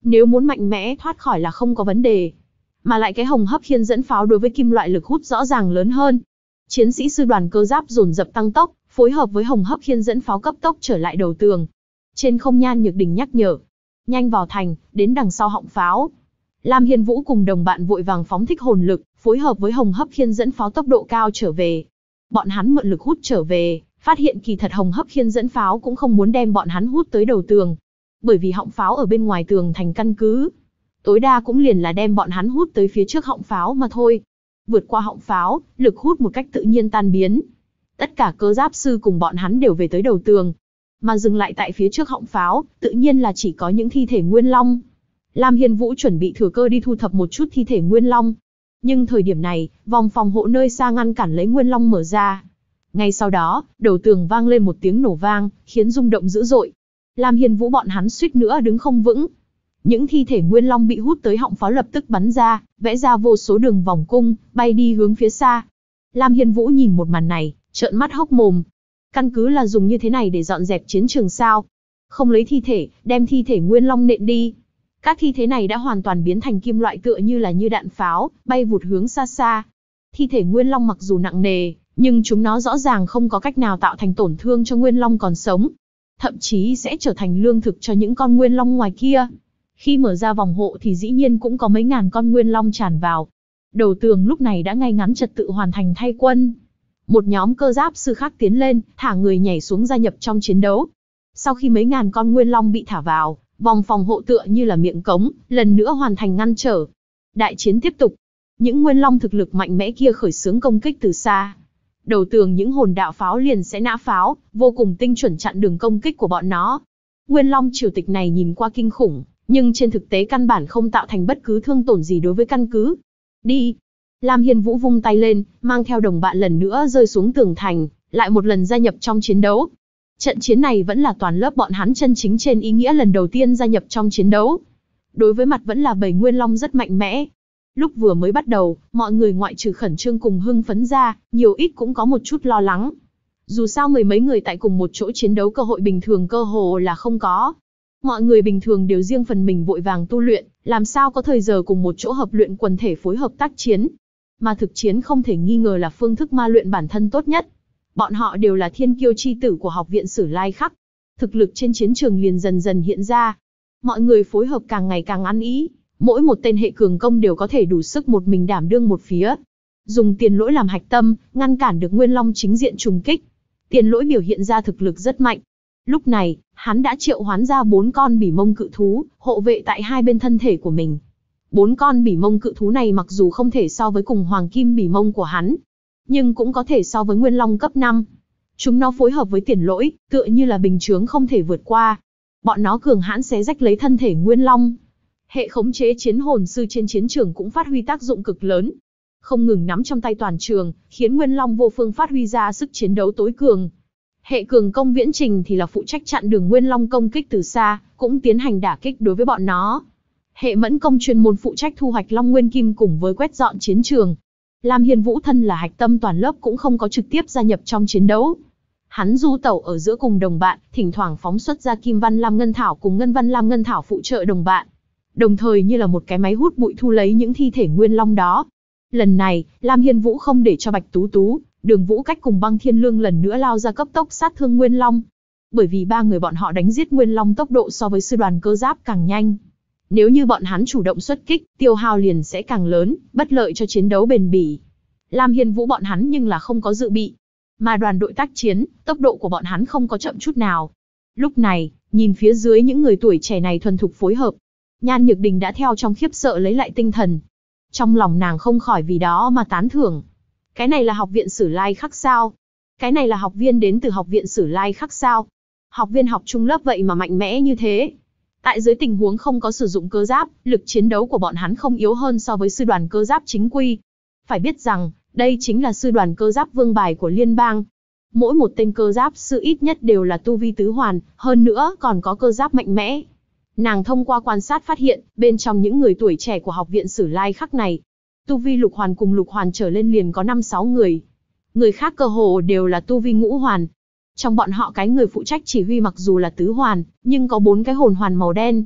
Nếu muốn mạnh mẽ thoát khỏi là không có vấn đề. Mà lại cái hồng hấp khiên dẫn pháo đối với kim loại lực hút rõ ràng lớn hơn. Chiến sĩ sư đoàn cơ giáp dồn dập tăng tốc, phối hợp với hồng hấp khiên dẫn pháo cấp tốc trở lại đầu tường. Trên không Nhan Nhược Đình nhắc nhở. Nhanh vào thành, đến đằng sau họng pháo. Lam Hiên Vũ cùng đồng bạn vội vàng phóng thích hồn lực, phối hợp với hồng hấp khiên dẫn pháo tốc độ cao trở về. Bọn hắn mượn lực hút trở về, phát hiện kỳ thật hồng hấp khiên dẫn pháo cũng không muốn đem bọn hắn hút tới đầu tường. Bởi vì họng pháo ở bên ngoài tường thành căn cứ. Tối đa cũng liền là đem bọn hắn hút tới phía trước họng pháo mà thôi. Vượt qua họng pháo, lực hút một cách tự nhiên tan biến. Tất cả cơ giáp sư cùng bọn hắn đều về tới đầu tường. Mà dừng lại tại phía trước họng pháo, tự nhiên là chỉ có những thi thể Nguyên Long. Lam Hiên Vũ chuẩn bị thừa cơ đi thu thập một chút thi thể Nguyên Long. Nhưng thời điểm này, vòng phòng hộ nơi xa ngăn cản lấy Nguyên Long mở ra. Ngay sau đó, đầu tường vang lên một tiếng nổ vang, khiến rung động dữ dội. Lam Hiên Vũ bọn hắn suýt nữa đứng không vững. Những thi thể Nguyên Long bị hút tới họng pháo lập tức bắn ra, vẽ ra vô số đường vòng cung, bay đi hướng phía xa. Lam Hiên Vũ nhìn một màn này, trợn mắt hốc mồm. Căn cứ là dùng như thế này để dọn dẹp chiến trường sao? Không lấy thi thể, đem thi thể Nguyên Long nện đi. Các thi thể này đã hoàn toàn biến thành kim loại tựa như đạn pháo, bay vụt hướng xa xa. Thi thể Nguyên Long mặc dù nặng nề, nhưng chúng nó rõ ràng không có cách nào tạo thành tổn thương cho Nguyên Long còn sống. Thậm chí sẽ trở thành lương thực cho những con Nguyên Long ngoài kia. Khi mở ra vòng hộ thì dĩ nhiên cũng có mấy ngàn con Nguyên Long tràn vào. Đầu tường lúc này đã ngay ngắn trật tự hoàn thành thay quân. Một nhóm cơ giáp sư khác tiến lên, thả người nhảy xuống gia nhập trong chiến đấu. Sau khi mấy ngàn con Nguyên Long bị thả vào, vòng phòng hộ tựa như là miệng cống, lần nữa hoàn thành ngăn trở. Đại chiến tiếp tục. Những Nguyên Long thực lực mạnh mẽ kia khởi xướng công kích từ xa. Đầu tường những hồn đạo pháo liền sẽ nã pháo, vô cùng tinh chuẩn chặn đường công kích của bọn nó. Nguyên Long triều tịch này nhìn qua kinh khủng, nhưng trên thực tế căn bản không tạo thành bất cứ thương tổn gì đối với căn cứ. Đi! Lam Hiên Vũ vung tay lên, mang theo đồng bạn lần nữa rơi xuống tường thành, lại một lần gia nhập trong chiến đấu. Trận chiến này vẫn là toàn lớp bọn hắn chân chính trên ý nghĩa lần đầu tiên gia nhập trong chiến đấu. Đối với mặt vẫn là bầy Nguyên Long rất mạnh mẽ. Lúc vừa mới bắt đầu, mọi người ngoại trừ khẩn trương cùng hưng phấn ra, nhiều ít cũng có một chút lo lắng. Dù sao mười mấy người tại cùng một chỗ chiến đấu cơ hội bình thường cơ hồ là không có. Mọi người bình thường đều riêng phần mình vội vàng tu luyện, làm sao có thời giờ cùng một chỗ hợp luyện quần thể phối hợp tác chiến. Mà thực chiến không thể nghi ngờ là phương thức ma luyện bản thân tốt nhất. Bọn họ đều là thiên kiêu chi tử của học viện Sử Lai Khắc. Thực lực trên chiến trường liền dần dần hiện ra. Mọi người phối hợp càng ngày càng ăn ý. Mỗi một tên hệ cường công đều có thể đủ sức một mình đảm đương một phía. Dùng Tiền Lỗi làm hạch tâm, ngăn cản được Nguyên Long chính diện trùng kích. Tiền Lỗi biểu hiện ra thực lực rất mạnh. Lúc này, hắn đã triệu hoán ra 4 con bỉ mông cự thú, hộ vệ tại hai bên thân thể của mình. 4 con bỉ mông cự thú này mặc dù không thể so với cùng hoàng kim bỉ mông của hắn, nhưng cũng có thể so với Nguyên Long cấp 5. Chúng nó phối hợp với Tiền Lỗi, tựa như là bình chướng không thể vượt qua. Bọn nó cường hãn xé rách lấy thân thể Nguyên Long. Hệ khống chế chiến hồn sư trên chiến trường cũng phát huy tác dụng cực lớn. Không ngừng nắm trong tay toàn trường, khiến Nguyên Long vô phương phát huy ra sức chiến đấu tối cường. Hệ cường công viễn trình thì là phụ trách chặn đường Nguyên Long công kích từ xa, cũng tiến hành đả kích đối với bọn nó. Hệ mẫn công chuyên môn phụ trách thu hoạch Long Nguyên Kim cùng với quét dọn chiến trường. Lam Hiên Vũ thân là hạch tâm toàn lớp cũng không có trực tiếp gia nhập trong chiến đấu. Hắn du tẩu ở giữa cùng đồng bạn, thỉnh thoảng phóng xuất ra Kim Văn Lam Ngân Thảo cùng Ngân Văn Lam Ngân Thảo phụ trợ đồng bạn. Đồng thời như là một cái máy hút bụi thu lấy những thi thể Nguyên Long đó. Lần này, Lam Hiên Vũ không để cho Bạch Tú Tú, Đường Vũ Cách cùng Băng Thiên Lương lần nữa lao ra cấp tốc sát thương Nguyên Long. Bởi vì ba người bọn họ đánh giết Nguyên Long tốc độ so với sư đoàn cơ giáp càng nhanh. Nếu như bọn hắn chủ động xuất kích, tiêu hao liền sẽ càng lớn, bất lợi cho chiến đấu bền bỉ. Lam Hiên Vũ bọn hắn nhưng là không có dự bị. Mà đoàn đội tác chiến, tốc độ của bọn hắn không có chậm chút nào. Lúc này, nhìn phía dưới những người tuổi trẻ này thuần thục phối hợp. Nhan Nhược Đình đã theo trong khiếp sợ lấy lại tinh thần. Trong lòng nàng không khỏi vì đó mà tán thưởng. Cái này là học viện Sử Lai Khắc sao? Cái này là học viên đến từ học viện Sử Lai Khắc sao? Học viên học trung lớp vậy mà mạnh mẽ như thế. Tại dưới tình huống không có sử dụng cơ giáp, lực chiến đấu của bọn hắn không yếu hơn so với sư đoàn cơ giáp chính quy. Phải biết rằng, đây chính là sư đoàn cơ giáp vương bài của liên bang. Mỗi một tên cơ giáp sư ít nhất đều là tu vi tứ hoàn, hơn nữa còn có cơ giáp mạnh mẽ. Nàng thông qua quan sát phát hiện, bên trong những người tuổi trẻ của học viện Sử Lai Khắc này, tu vi lục hoàn cùng lục hoàn trở lên liền có 5-6 người. Người khác cơ hồ đều là tu vi ngũ hoàn. Trong bọn họ cái người phụ trách chỉ huy mặc dù là tứ hoàn, nhưng có 4 cái hồn hoàn màu đen.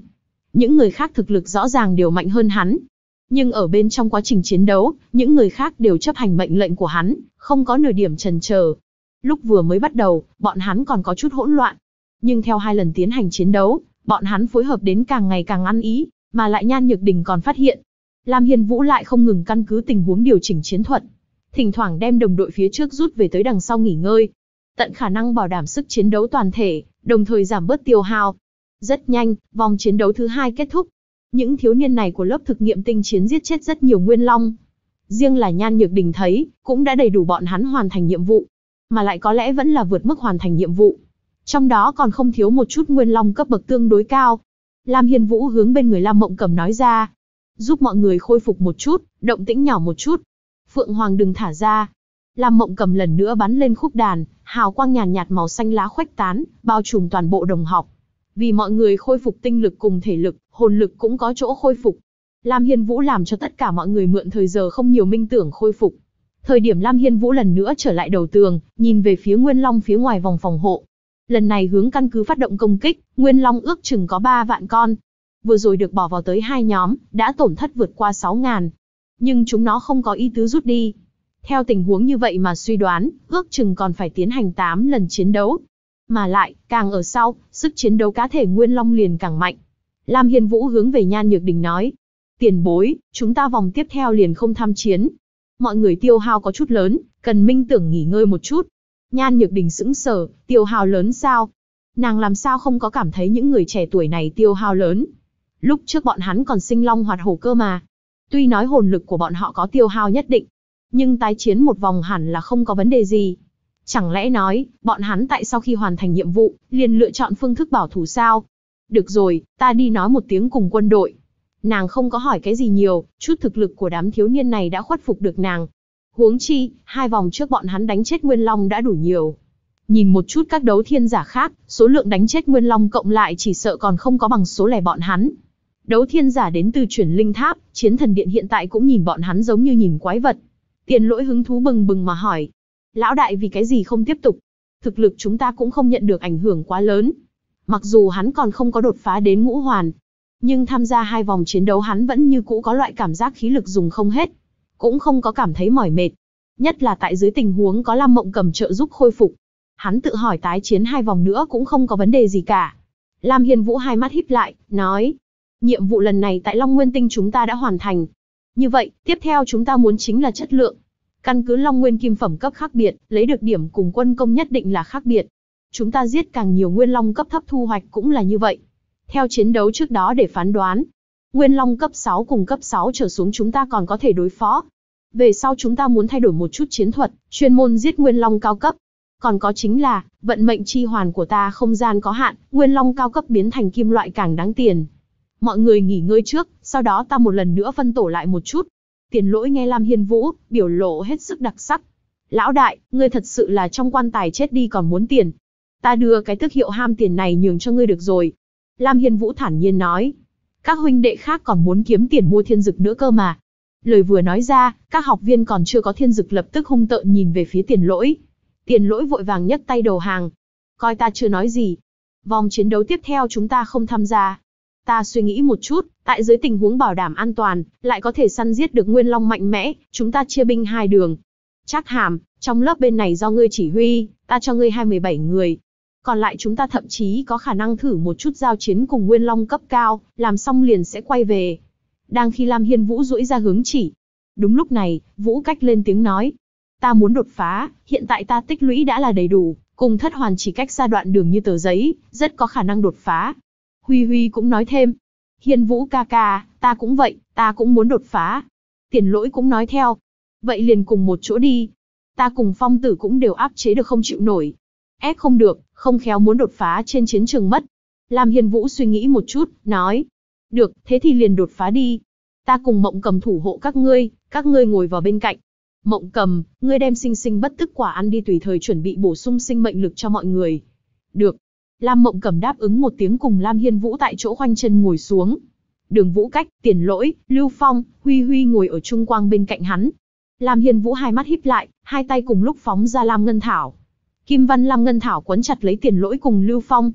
Những người khác thực lực rõ ràng đều mạnh hơn hắn. Nhưng ở bên trong quá trình chiến đấu, những người khác đều chấp hành mệnh lệnh của hắn, không có nửa điểm chần chờ. Lúc vừa mới bắt đầu, bọn hắn còn có chút hỗn loạn. Nhưng theo 2 lần tiến hành chiến đấu, bọn hắn phối hợp đến càng ngày càng ăn ý, mà lại Nhan Nhược Đình còn phát hiện. Lam Hiên Vũ lại không ngừng căn cứ tình huống điều chỉnh chiến thuật. Thỉnh thoảng đem đồng đội phía trước rút về tới đằng sau nghỉ ngơi. Tận khả năng bảo đảm sức chiến đấu toàn thể, đồng thời giảm bớt tiêu hao. Rất nhanh, vòng chiến đấu thứ 2 kết thúc. Những thiếu niên này của lớp thực nghiệm tinh chiến giết chết rất nhiều nguyên long. Riêng là Nhan Nhược Đình thấy, cũng đã đầy đủ bọn hắn hoàn thành nhiệm vụ. Mà lại có lẽ vẫn là vượt mức hoàn thành nhiệm vụ. Trong đó còn không thiếu một chút nguyên long cấp bậc tương đối cao. Lam Hiên Vũ hướng bên người Lam Mộng Cầm nói ra. Giúp mọi người khôi phục một chút, động tĩnh nhỏ một chút. Phượng Hoàng đừng thả ra. Lam Mộng Cầm lần nữa bắn lên khúc đàn, hào quang nhàn nhạt màu xanh lá khuếch tán, bao trùm toàn bộ đồng học. Vì mọi người khôi phục tinh lực cùng thể lực, hồn lực cũng có chỗ khôi phục. Lam Hiên Vũ làm cho tất cả mọi người mượn thời giờ không nhiều minh tưởng khôi phục. Thời điểm Lam Hiên Vũ lần nữa trở lại đầu tường, nhìn về phía Nguyên Long phía ngoài vòng phòng hộ. Lần này hướng căn cứ phát động công kích, Nguyên Long ước chừng có 3 vạn con. Vừa rồi được bỏ vào tới 2 nhóm, đã tổn thất vượt qua 6.000. Nhưng chúng nó không có ý tứ rút đi. Theo tình huống như vậy mà suy đoán, ước chừng còn phải tiến hành 8 lần chiến đấu. Mà lại, càng ở sau, sức chiến đấu cá thể Nguyên Long liền càng mạnh. Lam Hiên Vũ hướng về Nhan Nhược Đình nói. Tiền bối, chúng ta vòng tiếp theo liền không tham chiến. Mọi người tiêu hao có chút lớn, cần minh tưởng nghỉ ngơi một chút. Nhan Nhược Đình sững sờ, tiêu hao lớn sao? Nàng làm sao không có cảm thấy những người trẻ tuổi này tiêu hao lớn? Lúc trước bọn hắn còn sinh long hoạt hổ cơ mà. Tuy nói hồn lực của bọn họ có tiêu hao nhất định, nhưng tái chiến một vòng hẳn là không có vấn đề gì. Chẳng lẽ nói, bọn hắn tại sau khi hoàn thành nhiệm vụ, liền lựa chọn phương thức bảo thủ sao? Được rồi, ta đi nói một tiếng cùng quân đội. Nàng không có hỏi cái gì nhiều, chút thực lực của đám thiếu niên này đã khuất phục được nàng. Huống chi, 2 vòng trước bọn hắn đánh chết Nguyên Long đã đủ nhiều. Nhìn một chút các đấu thiên giả khác, số lượng đánh chết Nguyên Long cộng lại chỉ sợ còn không có bằng số lẻ bọn hắn. Đấu thiên giả đến từ Chuyển Linh Tháp, Chiến Thần Điện hiện tại cũng nhìn bọn hắn giống như nhìn quái vật. Tiền Lỗi hứng thú bừng bừng mà hỏi. Lão đại vì cái gì không tiếp tục? Thực lực chúng ta cũng không nhận được ảnh hưởng quá lớn. Mặc dù hắn còn không có đột phá đến ngũ hoàn, nhưng tham gia 2 vòng chiến đấu hắn vẫn như cũ có loại cảm giác khí lực dùng không hết. Cũng không có cảm thấy mỏi mệt. Nhất là tại dưới tình huống có Lam Mộng Cầm trợ giúp khôi phục. Hắn tự hỏi tái chiến 2 vòng nữa cũng không có vấn đề gì cả. Lam Hiên Vũ hai mắt híp lại, nói. Nhiệm vụ lần này tại Long Nguyên Tinh chúng ta đã hoàn thành. Như vậy, tiếp theo chúng ta muốn chính là chất lượng. Căn cứ Long Nguyên Kim phẩm cấp khác biệt, lấy được điểm cùng quân công nhất định là khác biệt. Chúng ta giết càng nhiều Nguyên Long cấp thấp thu hoạch cũng là như vậy. Theo chiến đấu trước đó để phán đoán, Nguyên Long cấp 6 cùng cấp 6 trở xuống chúng ta còn có thể đối phó. Về sau chúng ta muốn thay đổi một chút chiến thuật, chuyên môn giết Nguyên Long cao cấp. Còn có chính là, vận mệnh chi hoàn của ta không gian có hạn, Nguyên Long cao cấp biến thành kim loại càng đáng tiền. Mọi người nghỉ ngơi trước, sau đó ta một lần nữa phân tổ lại một chút. Tiền Lỗi nghe Lam Hiên Vũ, biểu lộ hết sức đặc sắc. Lão đại, ngươi thật sự là trong quan tài chết đi còn muốn tiền. Ta đưa cái tước hiệu ham tiền này nhường cho ngươi được rồi. Lam Hiên Vũ thản nhiên nói. Các huynh đệ khác còn muốn kiếm tiền mua thiên dực nữa cơ mà. Lời vừa nói ra, các học viên còn chưa có thiên dực lập tức hung tợn nhìn về phía Tiền Lỗi. Tiền Lỗi vội vàng nhấc tay đầu hàng. Coi ta chưa nói gì. Vòng chiến đấu tiếp theo chúng ta không tham gia. Ta suy nghĩ một chút, tại dưới tình huống bảo đảm an toàn, lại có thể săn giết được Nguyên Long mạnh mẽ, chúng ta chia binh 2 đường. Trác Hàm, trong lớp bên này do ngươi chỉ huy, ta cho ngươi 27 người. Còn lại chúng ta thậm chí có khả năng thử một chút giao chiến cùng Nguyên Long cấp cao, làm xong liền sẽ quay về. Đang khi Lam Hiên Vũ duỗi ra hướng chỉ. Đúng lúc này, Vũ Cách lên tiếng nói. Ta muốn đột phá, hiện tại ta tích lũy đã là đầy đủ, cùng Thất Hoàn chỉ cách xa đoạn đường như tờ giấy, rất có khả năng đột phá. Huy Huy cũng nói thêm. Hiên Vũ ca ca, ta cũng vậy, ta cũng muốn đột phá. Tiền Lỗi cũng nói theo. Vậy liền cùng một chỗ đi. Ta cùng Phong Tử cũng đều áp chế được không chịu nổi. Ép không được, không khéo muốn đột phá trên chiến trường mất. Lam Hiên Vũ suy nghĩ một chút, nói. Được, thế thì liền đột phá đi. Ta cùng Mộng Cầm thủ hộ các ngươi ngồi vào bên cạnh. Mộng Cầm, ngươi đem sinh sinh bất tức quả ăn đi tùy thời chuẩn bị bổ sung sinh mệnh lực cho mọi người. Được. Lam Mộng Cầm đáp ứng một tiếng cùng Lam Hiên Vũ tại chỗ khoanh chân ngồi xuống. Đường Vũ Cách, Tiền Lỗi, Lưu Phong, Huy Huy ngồi ở trung quang bên cạnh hắn. Lam Hiên Vũ hai mắt híp lại, hai tay cùng lúc phóng ra Lam Ngân Thảo. Kim văn Lam Ngân Thảo quấn chặt lấy Tiền Lỗi cùng Lưu Phong.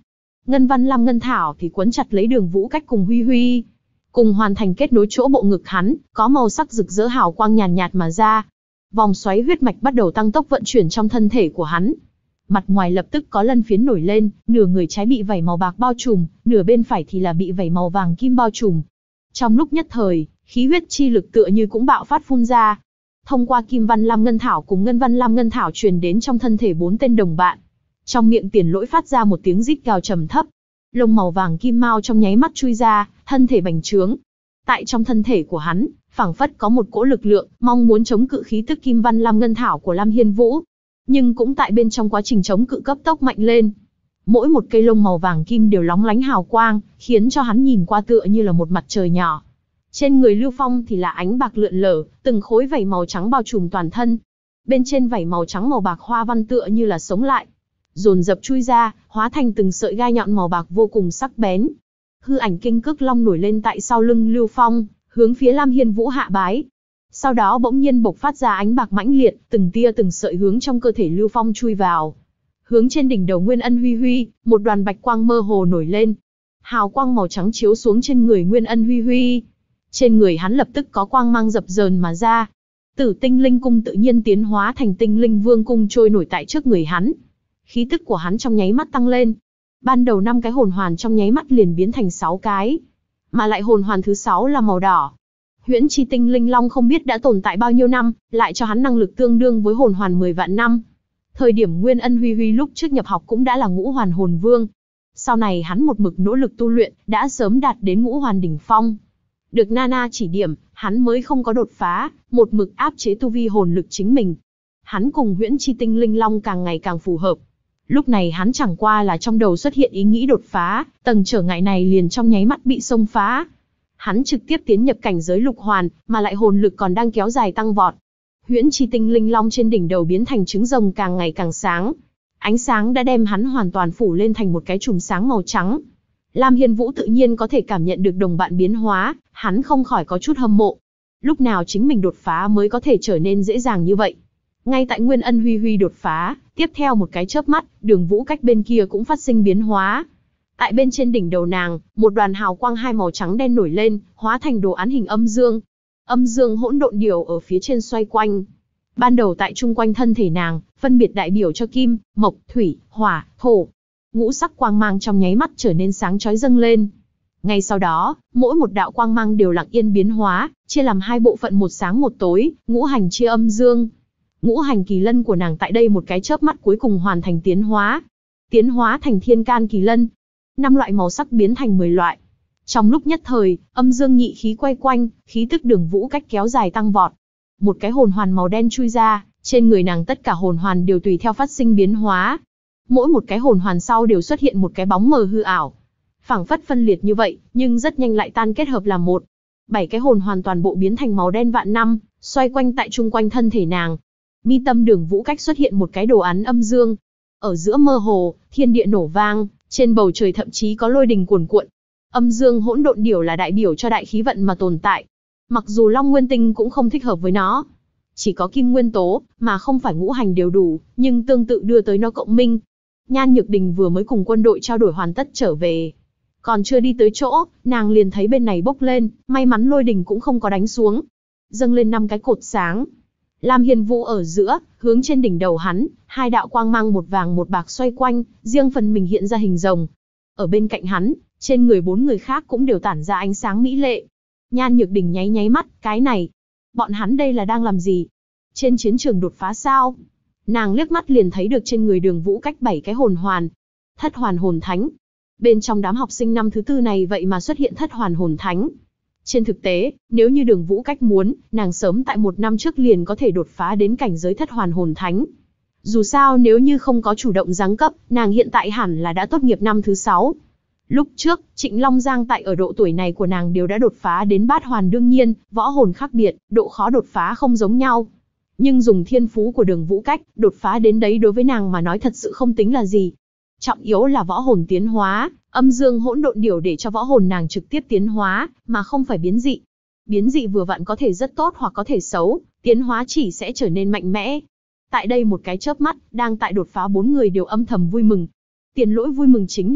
Ngân Văn Lam Ngân Thảo thì quấn chặt lấy Đường Vũ Cách cùng Huy Huy, cùng hoàn thành kết nối chỗ bộ ngực hắn, có màu sắc rực rỡ hào quang nhàn nhạt mà ra. Vòng xoáy huyết mạch bắt đầu tăng tốc vận chuyển trong thân thể của hắn. Mặt ngoài lập tức có lân phiến nổi lên, nửa người trái bị vảy màu bạc bao trùm, nửa bên phải thì là bị vảy màu vàng kim bao trùm. Trong lúc nhất thời, khí huyết chi lực tựa như cũng bạo phát phun ra. Thông qua Kim Văn Lam Ngân Thảo cùng Ngân Văn Lam Ngân Thảo truyền đến trong thân thể 4 tên đồng bạn. Trong miệng Tiền Lỗi phát ra một tiếng rít gào trầm thấp. Lông màu vàng kim mao trong nháy mắt chui ra, thân thể bành trướng. Tại trong thân thể của hắn, phảng phất có một cỗ lực lượng, mong muốn chống cự khí tức Kim Văn Lam Ngân Thảo của Lam Hiên Vũ. Nhưng cũng tại bên trong quá trình chống cự cấp tốc mạnh lên. Mỗi một cây lông màu vàng kim đều lóng lánh hào quang, khiến cho hắn nhìn qua tựa như là một mặt trời nhỏ. Trên người Lưu Phong thì là ánh bạc lượn lờ, từng khối vảy màu trắng bao trùm toàn thân. Bên trên vảy màu trắng màu bạc hoa văn tựa như là sống lại, dồn dập chui ra, hóa thành từng sợi gai nhọn màu bạc vô cùng sắc bén. Hư ảnh Kinh Cước Long nổi lên tại sau lưng Lưu Phong, hướng phía Lam Hiên Vũ hạ bái. Sau đó bỗng nhiên bộc phát ra ánh bạc mãnh liệt, từng tia từng sợi hướng trong cơ thể Lưu Phong chui vào. Hướng trên đỉnh đầu Nguyên Ân Huy Huy, một đoàn bạch quang mơ hồ nổi lên. Hào quang màu trắng chiếu xuống trên người Nguyên Ân Huy Huy. Trên người hắn lập tức có quang mang dập dờn mà ra. Tử Tinh Linh Cung tự nhiên tiến hóa thành Tinh Linh Vương Cung trôi nổi tại trước người hắn. Khí tức của hắn trong nháy mắt tăng lên. Ban đầu 5 cái hồn hoàn trong nháy mắt liền biến thành 6 cái. Mà lại hồn hoàn thứ 6 là màu đỏ. Huyễn Chi Tinh Linh Long không biết đã tồn tại bao nhiêu năm, lại cho hắn năng lực tương đương với hồn hoàn 10 vạn năm. Thời điểm Nguyên Ân Huy Huy lúc trước nhập học cũng đã là ngũ hoàn hồn vương. Sau này hắn một mực nỗ lực tu luyện, đã sớm đạt đến ngũ hoàn đỉnh phong. Được Nana chỉ điểm, hắn mới không có đột phá, một mực áp chế tu vi hồn lực chính mình. Hắn cùng Huyễn Chi Tinh Linh Long càng ngày càng phù hợp. Lúc này hắn chẳng qua là trong đầu xuất hiện ý nghĩ đột phá, tầng trở ngại này liền trong nháy mắt bị xông phá. Hắn trực tiếp tiến nhập cảnh giới lục hoàn, mà lại hồn lực còn đang kéo dài tăng vọt. Huyễn Chi Tinh Linh Long trên đỉnh đầu biến thành trứng rồng càng ngày càng sáng. Ánh sáng đã đem hắn hoàn toàn phủ lên thành một cái chùm sáng màu trắng. Lam Hiên Vũ tự nhiên có thể cảm nhận được đồng bạn biến hóa, hắn không khỏi có chút hâm mộ. Lúc nào chính mình đột phá mới có thể trở nên dễ dàng như vậy. Ngay tại Nguyên Ân Huy Huy đột phá, tiếp theo một cái chớp mắt, Đường Vũ Cách bên kia cũng phát sinh biến hóa. Tại bên trên đỉnh đầu nàng, một đoàn hào quang hai màu trắng đen nổi lên, hóa thành đồ án hình âm dương. Âm dương hỗn độn điều ở phía trên xoay quanh. Ban đầu tại chung quanh thân thể nàng, phân biệt đại biểu cho kim, mộc, thủy, hỏa, thổ. Ngũ sắc quang mang trong nháy mắt trở nên sáng chói dâng lên. Ngay sau đó, mỗi một đạo quang mang đều lặng yên biến hóa, chia làm hai bộ phận một sáng một tối, ngũ hành chia âm dương. Ngũ hành kỳ lân của nàng tại đây một cái chớp mắt cuối cùng hoàn thành tiến hóa. Tiến hóa thành thiên can kỳ lân. 5 loại màu sắc biến thành 10 loại. Trong lúc nhất thời, âm dương nhị khí quay quanh, khí tức Đường Vũ Cách kéo dài tăng vọt. Một cái hồn hoàn màu đen chui ra, trên người nàng tất cả hồn hoàn đều tùy theo phát sinh biến hóa. Mỗi một cái hồn hoàn sau đều xuất hiện một cái bóng mờ hư ảo. Phảng phất phân liệt như vậy, nhưng rất nhanh lại tan kết hợp làm một. 7 cái hồn hoàn toàn bộ biến thành màu đen vạn năm, xoay quanh tại chung quanh thân thể nàng. Mi tâm Đường Vũ Cách xuất hiện một cái đồ án âm dương. Ở giữa mơ hồ, thiên địa nổ vang, trên bầu trời thậm chí có lôi đình cuồn cuộn. Âm dương hỗn độn điểu là đại biểu cho đại khí vận mà tồn tại. Mặc dù Long Nguyên Tinh cũng không thích hợp với nó. Chỉ có kim nguyên tố, mà không phải ngũ hành đều đủ, nhưng tương tự đưa tới nó cộng minh. Nhan Nhược Đình vừa mới cùng quân đội trao đổi hoàn tất trở về. Còn chưa đi tới chỗ, nàng liền thấy bên này bốc lên, may mắn lôi đình cũng không có đánh xuống. Dâng lên 5 cái cột sáng. Lam Hiên Vũ ở giữa, hướng trên đỉnh đầu hắn, 2 đạo quang mang một vàng một bạc xoay quanh, riêng phần mình hiện ra hình rồng. Ở bên cạnh hắn, trên người 4 người khác cũng đều tản ra ánh sáng mỹ lệ. Nhan Nhược Đình nháy nháy mắt, cái này, bọn hắn đây là đang làm gì? Trên chiến trường đột phá sao? Nàng liếc mắt liền thấy được trên người Đường Vũ Cách 7 cái hồn hoàn. Thất hoàn hồn thánh. Bên trong đám học sinh năm thứ 4 này vậy mà xuất hiện thất hoàn hồn thánh. Trên thực tế, nếu như Đường Vũ Cách muốn, nàng sớm tại 1 năm trước liền có thể đột phá đến cảnh giới thất hoàn hồn thánh. Dù sao nếu như không có chủ động giáng cấp, nàng hiện tại hẳn là đã tốt nghiệp năm thứ 6. Lúc trước, Trịnh Long Giang tại ở độ tuổi này của nàng đều đã đột phá đến bát hoàn, đương nhiên, võ hồn khác biệt, độ khó đột phá không giống nhau. Nhưng dùng thiên phú của Đường Vũ Cách, đột phá đến đấy đối với nàng mà nói thật sự không tính là gì. Trọng yếu là võ hồn tiến hóa, âm dương hỗn độn điều để cho võ hồn nàng trực tiếp tiến hóa, mà không phải biến dị. Biến dị vừa vặn có thể rất tốt hoặc có thể xấu, tiến hóa chỉ sẽ trở nên mạnh mẽ. Tại đây một cái chớp mắt, đang tại đột phá 4 người đều âm thầm vui mừng. Tiền Lỗi vui mừng chính là,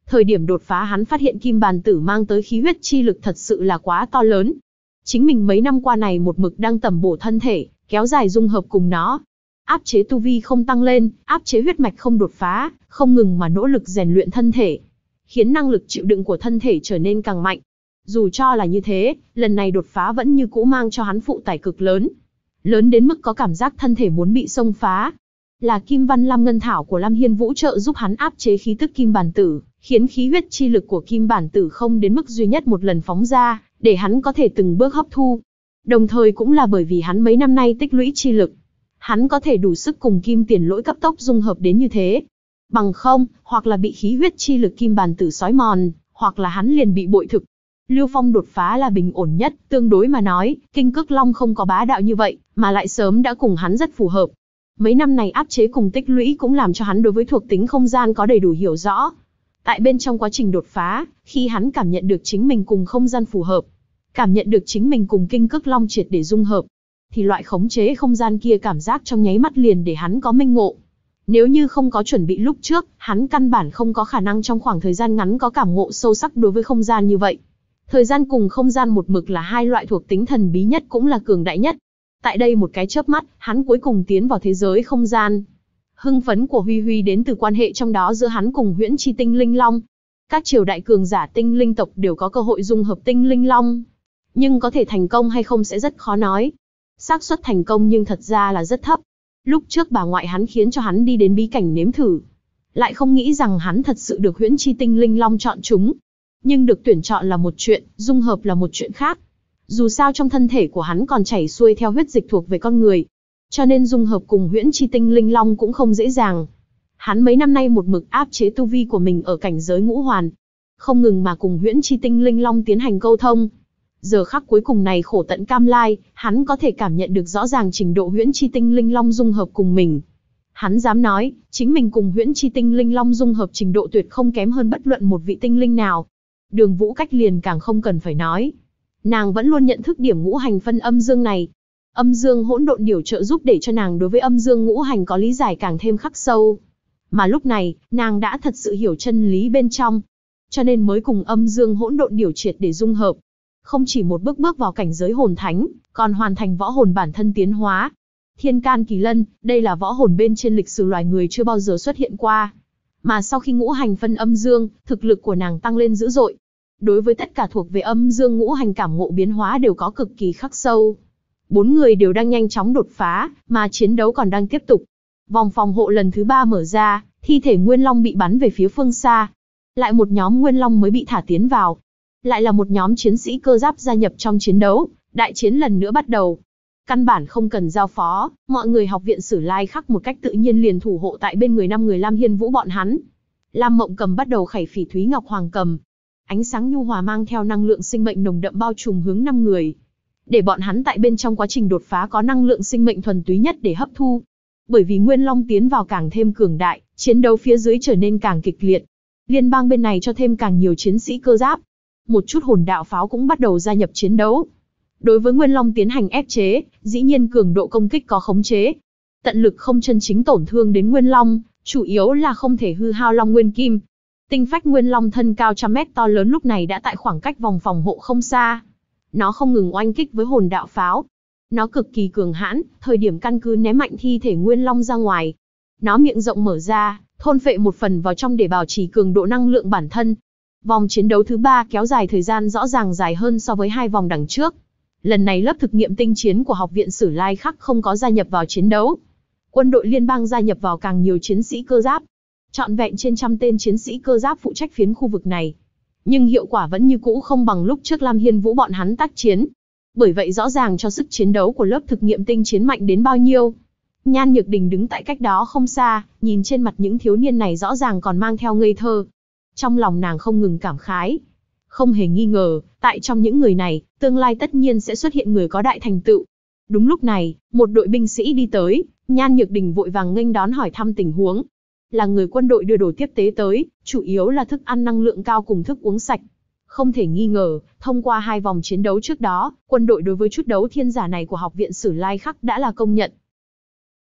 Thời điểm đột phá hắn phát hiện kim bàn tử mang tới khí huyết chi lực thật sự là quá to lớn. Chính mình mấy năm qua này một mực đang tẩm bổ thân thể, kéo dài dung hợp cùng nó. Áp chế tu vi không tăng lên, áp chế huyết mạch không đột phá, không ngừng mà nỗ lực rèn luyện thân thể, khiến năng lực chịu đựng của thân thể trở nên càng mạnh. Dù cho là như thế, lần này đột phá vẫn như cũ mang cho hắn phụ tải cực lớn. Lớn đến mức có cảm giác thân thể muốn bị xông phá. Là Kim Văn Lam Ngân Thảo của Lam Hiên Vũ trợ giúp hắn áp chế khí tức kim bản tử, khiến khí huyết chi lực của kim bản tử không đến mức duy nhất một lần phóng ra, để hắn có thể từng bước hấp thu. Đồng thời cũng là bởi vì hắn mấy năm nay tích lũy chi lực, hắn có thể đủ sức cùng kim tiền lỗi cấp tốc dung hợp đến như thế. Bằng không, hoặc là bị khí huyết chi lực kim bản tử xói mòn, hoặc là hắn liền bị bội thực. Lưu Phong đột phá là bình ổn nhất, tương đối mà nói, Kinh Cước Long không có bá đạo như vậy, mà lại sớm đã cùng hắn rất phù hợp. Mấy năm này áp chế cùng tích lũy cũng làm cho hắn đối với thuộc tính không gian có đầy đủ hiểu rõ. Tại bên trong quá trình đột phá, khi hắn cảm nhận được chính mình cùng không gian phù hợp, cảm nhận được chính mình cùng Kinh Cước Long triệt để dung hợp, thì loại khống chế không gian kia cảm giác trong nháy mắt liền để hắn có minh ngộ. Nếu như không có chuẩn bị lúc trước, hắn căn bản không có khả năng trong khoảng thời gian ngắn có cảm ngộ sâu sắc đối với không gian như vậy. Thời gian cùng không gian một mực là hai loại thuộc tính thần bí nhất cũng là cường đại nhất. Tại đây một cái chớp mắt, hắn cuối cùng tiến vào thế giới không gian. Hưng phấn của Huy Huy đến từ quan hệ trong đó giữa hắn cùng Huyễn Chi Tinh Linh Long. Các triều đại cường giả tinh linh tộc đều có cơ hội dung hợp tinh linh long, nhưng có thể thành công hay không sẽ rất khó nói. Xác suất thành công nhưng thật ra là rất thấp. Lúc trước bà ngoại hắn khiến cho hắn đi đến bí cảnh nếm thử, lại không nghĩ rằng hắn thật sự được Huyễn Chi Tinh Linh Long chọn chúng. Nhưng được tuyển chọn là một chuyện, dung hợp là một chuyện khác. Dù sao trong thân thể của hắn còn chảy xuôi theo huyết dịch thuộc về con người, cho nên dung hợp cùng Huyễn Chi Tinh Linh Long cũng không dễ dàng. Hắn mấy năm nay một mực áp chế tu vi của mình ở cảnh giới ngũ hoàn, không ngừng mà cùng Huyễn Chi Tinh Linh Long tiến hành câu thông. Giờ khắc cuối cùng này khổ tận cam lai, hắn có thể cảm nhận được rõ ràng trình độ Huyễn Chi Tinh Linh Long dung hợp cùng mình. Hắn dám nói, chính mình cùng Huyễn Chi Tinh Linh Long dung hợp trình độ tuyệt không kém hơn bất luận một vị tinh linh nào. Đường Vũ Cách liền càng không cần phải nói. Nàng vẫn luôn nhận thức điểm ngũ hành phân âm dương này. Âm dương hỗn độn điều trợ giúp để cho nàng đối với âm dương ngũ hành có lý giải càng thêm khắc sâu. Mà lúc này, nàng đã thật sự hiểu chân lý bên trong. Cho nên mới cùng âm dương hỗn độn điều triệt để dung hợp. Không chỉ một bước bước vào cảnh giới hồn thánh, còn hoàn thành võ hồn bản thân tiến hóa. Thiên can kỳ lân, đây là võ hồn bên trên lịch sử loài người chưa bao giờ xuất hiện qua. Mà sau khi ngũ hành phân âm dương, thực lực của nàng tăng lên dữ dội. Đối với tất cả thuộc về âm dương ngũ hành cảm ngộ biến hóa đều có cực kỳ khắc sâu. 4 người đều đang nhanh chóng đột phá, mà chiến đấu còn đang tiếp tục. Vòng phòng hộ lần thứ 3 mở ra, thi thể Nguyên Long bị bắn về phía phương xa. Lại một nhóm Nguyên Long mới bị thả tiến vào. Lại là một nhóm chiến sĩ cơ giáp gia nhập trong chiến đấu, đại chiến lần nữa bắt đầu. Căn bản không cần giao phó, mọi người học viện Sử Lai Khắc một cách tự nhiên liền thủ hộ tại bên người 5 người Lam Hiên Vũ bọn hắn. Lam Mộng Cầm bắt đầu khẩy phỉ Thúy Ngọc Hoàng Cầm. Ánh sáng nhu hòa mang theo năng lượng sinh mệnh nồng đậm bao trùm hướng 5 người. Để bọn hắn tại bên trong quá trình đột phá có năng lượng sinh mệnh thuần túy nhất để hấp thu. Bởi vì Nguyên Long tiến vào càng thêm cường đại, chiến đấu phía dưới trở nên càng kịch liệt. Liên bang bên này cho thêm càng nhiều chiến sĩ cơ giáp. Một chút hồn đạo pháo cũng bắt đầu gia nhập chiến đấu. Đối với Nguyên Long tiến hành ép chế, dĩ nhiên cường độ công kích có khống chế. Tận lực không chân chính tổn thương đến Nguyên Long, chủ yếu là không thể hư hao Long Nguyên Kim. Tinh phách Nguyên Long thân cao trăm mét to lớn lúc này đã tại khoảng cách vòng phòng hộ không xa. Nó không ngừng oanh kích với hồn đạo pháo. Nó cực kỳ cường hãn, thời điểm căn cứ ném mạnh thi thể Nguyên Long ra ngoài. Nó miệng rộng mở ra, thôn phệ một phần vào trong để bảo trì cường độ năng lượng bản thân. Vòng chiến đấu thứ 3 kéo dài thời gian rõ ràng dài hơn so với 2 vòng đằng trước. Lần này lớp thực nghiệm tinh chiến của học viện Sử Lai Khắc không có gia nhập vào chiến đấu. Quân đội liên bang gia nhập vào càng nhiều chiến sĩ cơ giáp. Trọn vẹn trên 100 tên chiến sĩ cơ giáp phụ trách phiến khu vực này. Nhưng hiệu quả vẫn như cũ không bằng lúc trước Lam Hiên Vũ bọn hắn tác chiến. Bởi vậy rõ ràng cho sức chiến đấu của lớp thực nghiệm tinh chiến mạnh đến bao nhiêu. Nhan Nhược Đình đứng tại cách đó không xa, nhìn trên mặt những thiếu niên này rõ ràng còn mang theo ngây thơ. Trong lòng nàng không ngừng cảm khái. Không hề nghi ngờ, tại trong những người này, tương lai tất nhiên sẽ xuất hiện người có đại thành tựu. Đúng lúc này, một đội binh sĩ đi tới, Nhan Nhược Đình vội vàng nghênh đón hỏi thăm tình huống. Là người quân đội đưa đồ tiếp tế tới, chủ yếu là thức ăn năng lượng cao cùng thức uống sạch. Không thể nghi ngờ, thông qua 2 vòng chiến đấu trước đó, quân đội đối với chút đấu thiên giả này của học viện Sử Lai Khắc đã là công nhận.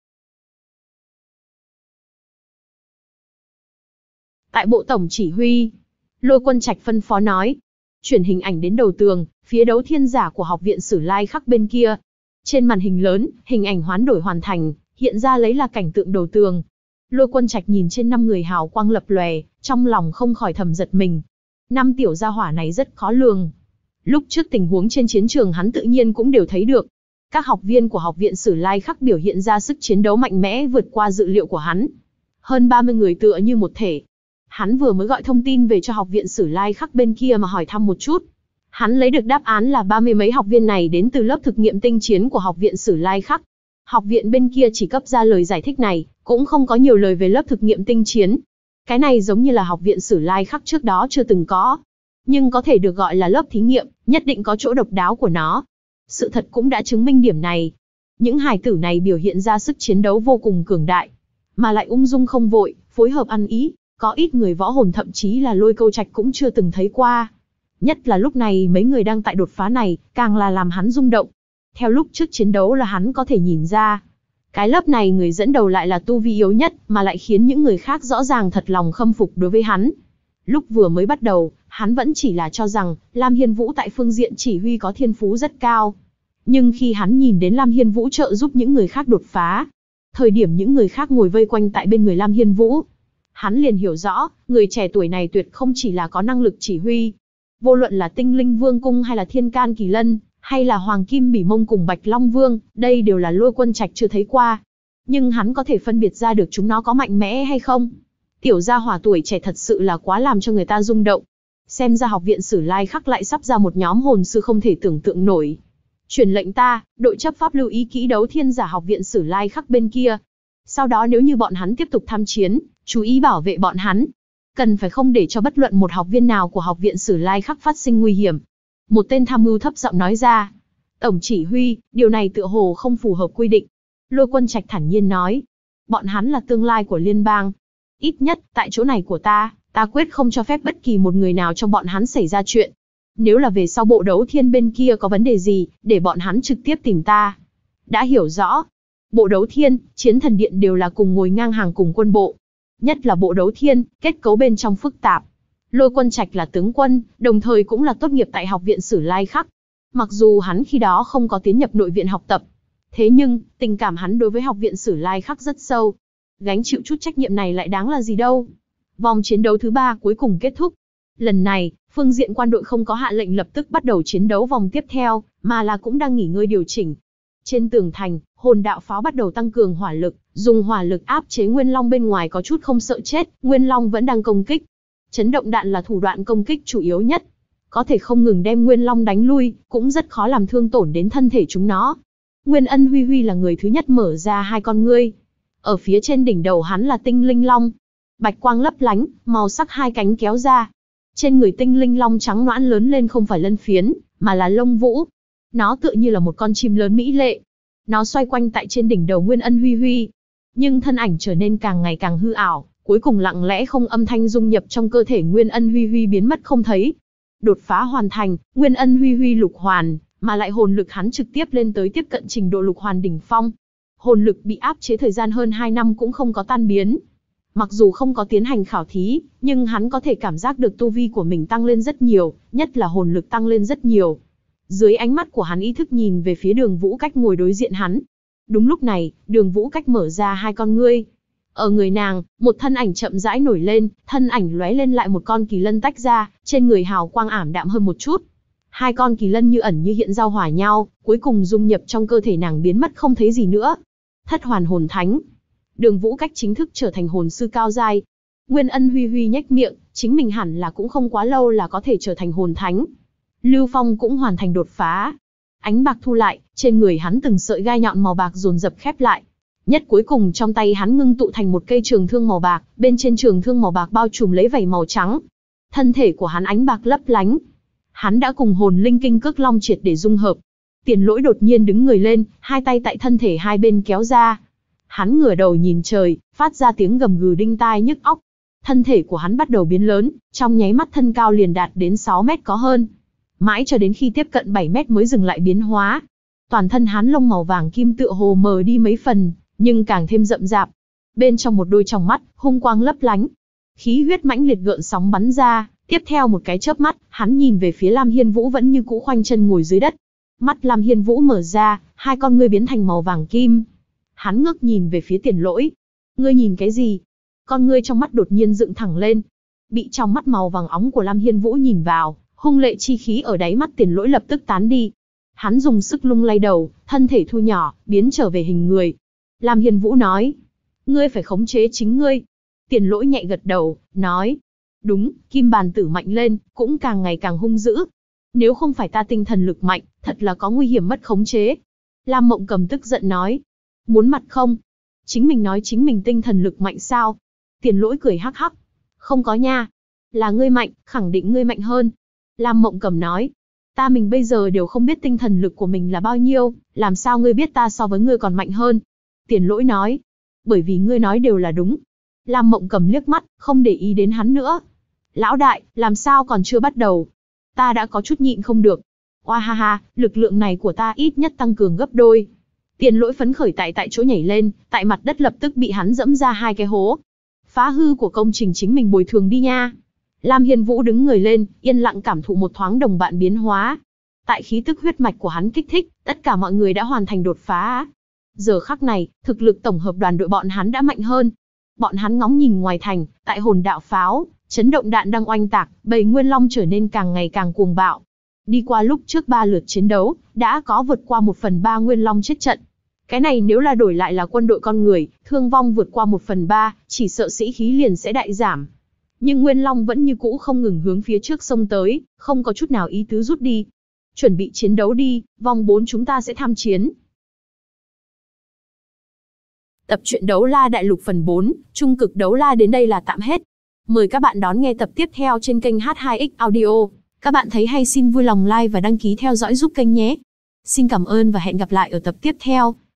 Tại bộ tổng chỉ huy, Lôi Quân Trạch phân phó nói. Chuyển hình ảnh đến đầu tường, phía đấu thiên giả của học viện Sử Lai Khắc bên kia. Trên màn hình lớn, hình ảnh hoán đổi hoàn thành, hiện ra lấy là cảnh tượng đầu tường. Lôi Quân Trạch nhìn trên 5 người hào quang lập lòe, trong lòng không khỏi thầm giật mình. 5 tiểu gia hỏa này rất khó lường. Lúc trước tình huống trên chiến trường hắn tự nhiên cũng đều thấy được. Các học viên của học viện Sử Lai Khắc biểu hiện ra sức chiến đấu mạnh mẽ vượt qua dự liệu của hắn. Hơn 30 người tựa như một thể. Hắn vừa mới gọi thông tin về cho học viện Sử Lai Khắc bên kia mà hỏi thăm một chút. Hắn lấy được đáp án là 30 mấy học viên này đến từ lớp thực nghiệm tinh chiến của học viện Sử Lai Khắc. Học viện bên kia chỉ cấp ra lời giải thích này, cũng không có nhiều lời về lớp thực nghiệm tinh chiến. Cái này giống như là học viện Sử Lai Khắc trước đó chưa từng có. Nhưng có thể được gọi là lớp thí nghiệm, nhất định có chỗ độc đáo của nó. Sự thật cũng đã chứng minh điểm này. Những hài tử này biểu hiện ra sức chiến đấu vô cùng cường đại, mà lại ung dung không vội, phối hợp ăn ý. Có ít người võ hồn thậm chí là Lôi Câu Trạch cũng chưa từng thấy qua. Nhất là lúc này mấy người đang tại đột phá này, càng là làm hắn rung động. Theo lúc trước chiến đấu là hắn có thể nhìn ra. Cái lớp này người dẫn đầu lại là tu vi yếu nhất, mà lại khiến những người khác rõ ràng thật lòng khâm phục đối với hắn. Lúc vừa mới bắt đầu, hắn vẫn chỉ là cho rằng Lam Hiên Vũ tại phương diện chỉ huy có thiên phú rất cao. Nhưng khi hắn nhìn đến Lam Hiên Vũ trợ giúp những người khác đột phá, thời điểm những người khác ngồi vây quanh tại bên người Lam Hiên Vũ, hắn liền hiểu rõ, người trẻ tuổi này tuyệt không chỉ là có năng lực chỉ huy. Vô luận là Tinh Linh Vương Cung hay là Thiên Can Kỳ Lân, hay là Hoàng Kim Bỉ Mông cùng Bạch Long Vương, đây đều là Lôi Quân Trạch chưa thấy qua. Nhưng hắn có thể phân biệt ra được chúng nó có mạnh mẽ hay không. Tiểu gia hỏa tuổi trẻ thật sự là quá làm cho người ta rung động. Xem ra học viện Sử Lai Khắc lại sắp ra một nhóm hồn sư không thể tưởng tượng nổi. Truyền lệnh ta, đội chấp pháp lưu ý kỹ đấu thiên giả học viện Sử Lai Khắc bên kia. Sau đó nếu như bọn hắn tiếp tục tham chiến, chú ý bảo vệ bọn hắn. Cần phải không để cho bất luận một học viên nào của học viện Sử Lai Khắc phát sinh nguy hiểm. Một tên tham mưu thấp giọng nói ra. Tổng chỉ huy, điều này tựa hồ không phù hợp quy định. Lôi Quân Trạch thản nhiên nói. Bọn hắn là tương lai của liên bang. Ít nhất, tại chỗ này của ta quyết không cho phép bất kỳ một người nào trong bọn hắn xảy ra chuyện. Nếu là về sau bộ đấu thiên bên kia có vấn đề gì, để bọn hắn trực tiếp tìm ta. Đã hiểu rõ. Bộ đấu thiên, chiến thần điện đều là cùng ngồi ngang hàng cùng quân bộ. Nhất là bộ đấu thiên, kết cấu bên trong phức tạp. Lôi Quân Trạch là tướng quân, đồng thời cũng là tốt nghiệp tại học viện Sử Lai Khắc. Mặc dù hắn khi đó không có tiến nhập nội viện học tập, thế nhưng, tình cảm hắn đối với học viện Sử Lai Khắc rất sâu. Gánh chịu chút trách nhiệm này lại đáng là gì đâu. Vòng chiến đấu thứ 3 cuối cùng kết thúc. Lần này, phương diện quan đội không có hạ lệnh lập tức bắt đầu chiến đấu vòng tiếp theo, mà là cũng đang nghỉ ngơi điều chỉnh. Trên tường thành, hồn đạo pháo bắt đầu tăng cường hỏa lực, dùng hỏa lực áp chế Nguyên Long bên ngoài có chút không sợ chết, Nguyên Long vẫn đang công kích. Chấn động đạn là thủ đoạn công kích chủ yếu nhất. Có thể không ngừng đem Nguyên Long đánh lui, cũng rất khó làm thương tổn đến thân thể chúng nó. Nguyên Ân Huy Huy là người thứ nhất mở ra hai con ngươi. Ở phía trên đỉnh đầu hắn là Tinh Linh Long. Bạch quang lấp lánh, màu sắc hai cánh kéo ra. Trên người Tinh Linh Long trắng nõn lớn lên không phải lân phiến, mà là lông vũ. Nó tựa như là một con chim lớn mỹ lệ. Nó xoay quanh tại trên đỉnh đầu Nguyên Ân Huy Huy. Nhưng thân ảnh trở nên càng ngày càng hư ảo, cuối cùng lặng lẽ không âm thanh dung nhập trong cơ thể Nguyên Ân Huy Huy biến mất không thấy. Đột phá hoàn thành, Nguyên Ân Huy Huy lục hoàn, mà lại hồn lực hắn trực tiếp lên tới tiếp cận trình độ lục hoàn đỉnh phong. Hồn lực bị áp chế thời gian hơn 2 năm cũng không có tan biến. Mặc dù không có tiến hành khảo thí, nhưng hắn có thể cảm giác được tu vi của mình tăng lên rất nhiều, nhất là hồn lực tăng lên rất nhiều. Dưới ánh mắt của hắn ý thức nhìn về phía Đường Vũ Cách ngồi đối diện hắn. Đúng lúc này, Đường Vũ Cách mở ra hai con ngươi. Ở người nàng, một thân ảnh chậm rãi nổi lên, thân ảnh lóe lên lại một con kỳ lân tách ra, trên người hào quang ảm đạm hơn một chút. Hai con kỳ lân như ẩn như hiện giao hòa nhau, cuối cùng dung nhập trong cơ thể nàng biến mất không thấy gì nữa. Thất hoàn hồn thánh. Đường Vũ Cách chính thức trở thành hồn sư cao giai. Nguyên Ân Huy Huy nhếch miệng, chính mình hẳn là cũng không quá lâu là có thể trở thành hồn thánh. Lưu Phong cũng hoàn thành đột phá. Ánh bạc thu lại, trên người hắn từng sợi gai nhọn màu bạc dồn dập khép lại. Nhất cuối cùng trong tay hắn ngưng tụ thành một cây trường thương màu bạc, bên trên trường thương màu bạc bao trùm lấy vảy màu trắng. Thân thể của hắn ánh bạc lấp lánh. Hắn đã cùng hồn linh kinh cước long triệt để dung hợp. Tiền Lỗi đột nhiên đứng người lên, hai tay tại thân thể hai bên kéo ra. Hắn ngửa đầu nhìn trời, phát ra tiếng gầm gừ đinh tai nhức óc. Thân thể của hắn bắt đầu biến lớn, trong nháy mắt thân cao liền đạt đến 6 mét có hơn. Mãi cho đến khi tiếp cận 7 mét mới dừng lại biến hóa. Toàn thân hắn lông màu vàng kim tựa hồ mờ đi mấy phần, nhưng càng thêm rậm rạp. Bên trong một đôi tròng mắt, hung quang lấp lánh. Khí huyết mãnh liệt gợn sóng bắn ra, Tiếp theo một cái chớp mắt, hắn nhìn về phía Lam Hiên Vũ vẫn như cũ khoanh chân ngồi dưới đất. Mắt Lam Hiên Vũ mở ra, hai con ngươi biến thành màu vàng kim. Hắn ngước nhìn về phía Tiền Lỗi. Ngươi nhìn cái gì? Con ngươi trong mắt đột nhiên dựng thẳng lên. Bị trong mắt màu vàng óng của Lam Hiên Vũ nhìn vào, hung lệ chi khí ở đáy mắt Tiền Lỗi lập tức tán đi. Hắn dùng sức lung lay đầu, thân thể thu nhỏ, biến trở về hình người. Lam Hiên Vũ nói, ngươi phải khống chế chính ngươi. Tiền Lỗi nhẹ gật đầu, nói, đúng, kim bàn tử mạnh lên, cũng càng ngày càng hung dữ. Nếu không phải ta tinh thần lực mạnh, thật là có nguy hiểm mất khống chế. Lam Mộng Cầm tức giận nói, muốn mặt không? Chính mình nói chính mình tinh thần lực mạnh sao? Tiền Lỗi cười hắc hắc, không có nha. Là ngươi mạnh, khẳng định ngươi mạnh hơn. Lam Mộng Cầm nói, ta mình bây giờ đều không biết tinh thần lực của mình là bao nhiêu, làm sao ngươi biết ta so với ngươi còn mạnh hơn? Tiền Lỗi nói, bởi vì ngươi nói đều là đúng. Lam Mộng Cầm liếc mắt, không để ý đến hắn nữa. Lão đại, làm sao còn chưa bắt đầu? Ta đã có chút nhịn không được. Oa ha ha, lực lượng này của ta ít nhất tăng cường gấp đôi. Tiền Lỗi phấn khởi tại chỗ nhảy lên, tại mặt đất lập tức bị hắn dẫm ra hai cái hố. Phá hư của công trình chính mình bồi thường đi nha. Lam Hiên Vũ đứng người lên, yên lặng cảm thụ một thoáng đồng bạn biến hóa. Tại khí tức huyết mạch của hắn kích thích, tất cả mọi người đã hoàn thành đột phá. Giờ khắc này, thực lực tổng hợp đoàn đội bọn hắn đã mạnh hơn. Bọn hắn ngóng nhìn ngoài thành, tại hồn đạo pháo, chấn động đạn đang oanh tạc, bầy Nguyên Long trở nên càng ngày càng cuồng bạo. Đi qua lúc trước 3 lượt chiến đấu, đã có vượt qua 1/3 Nguyên Long chết trận. Cái này nếu là đổi lại là quân đội con người, thương vong vượt qua 1/3, chỉ sợ sĩ khí liền sẽ đại giảm. Nhưng Nguyên Long vẫn như cũ không ngừng hướng phía trước xông tới, không có chút nào ý tứ rút đi. Chuẩn bị chiến đấu đi, vòng 4 chúng ta sẽ tham chiến. Tập truyện Đấu La Đại Lục phần 4, Trung cực Đấu La đến đây là tạm hết. Mời các bạn đón nghe tập tiếp theo trên kênh H2X Audio. Các bạn thấy hay xin vui lòng like và đăng ký theo dõi giúp kênh nhé. Xin cảm ơn và hẹn gặp lại ở tập tiếp theo.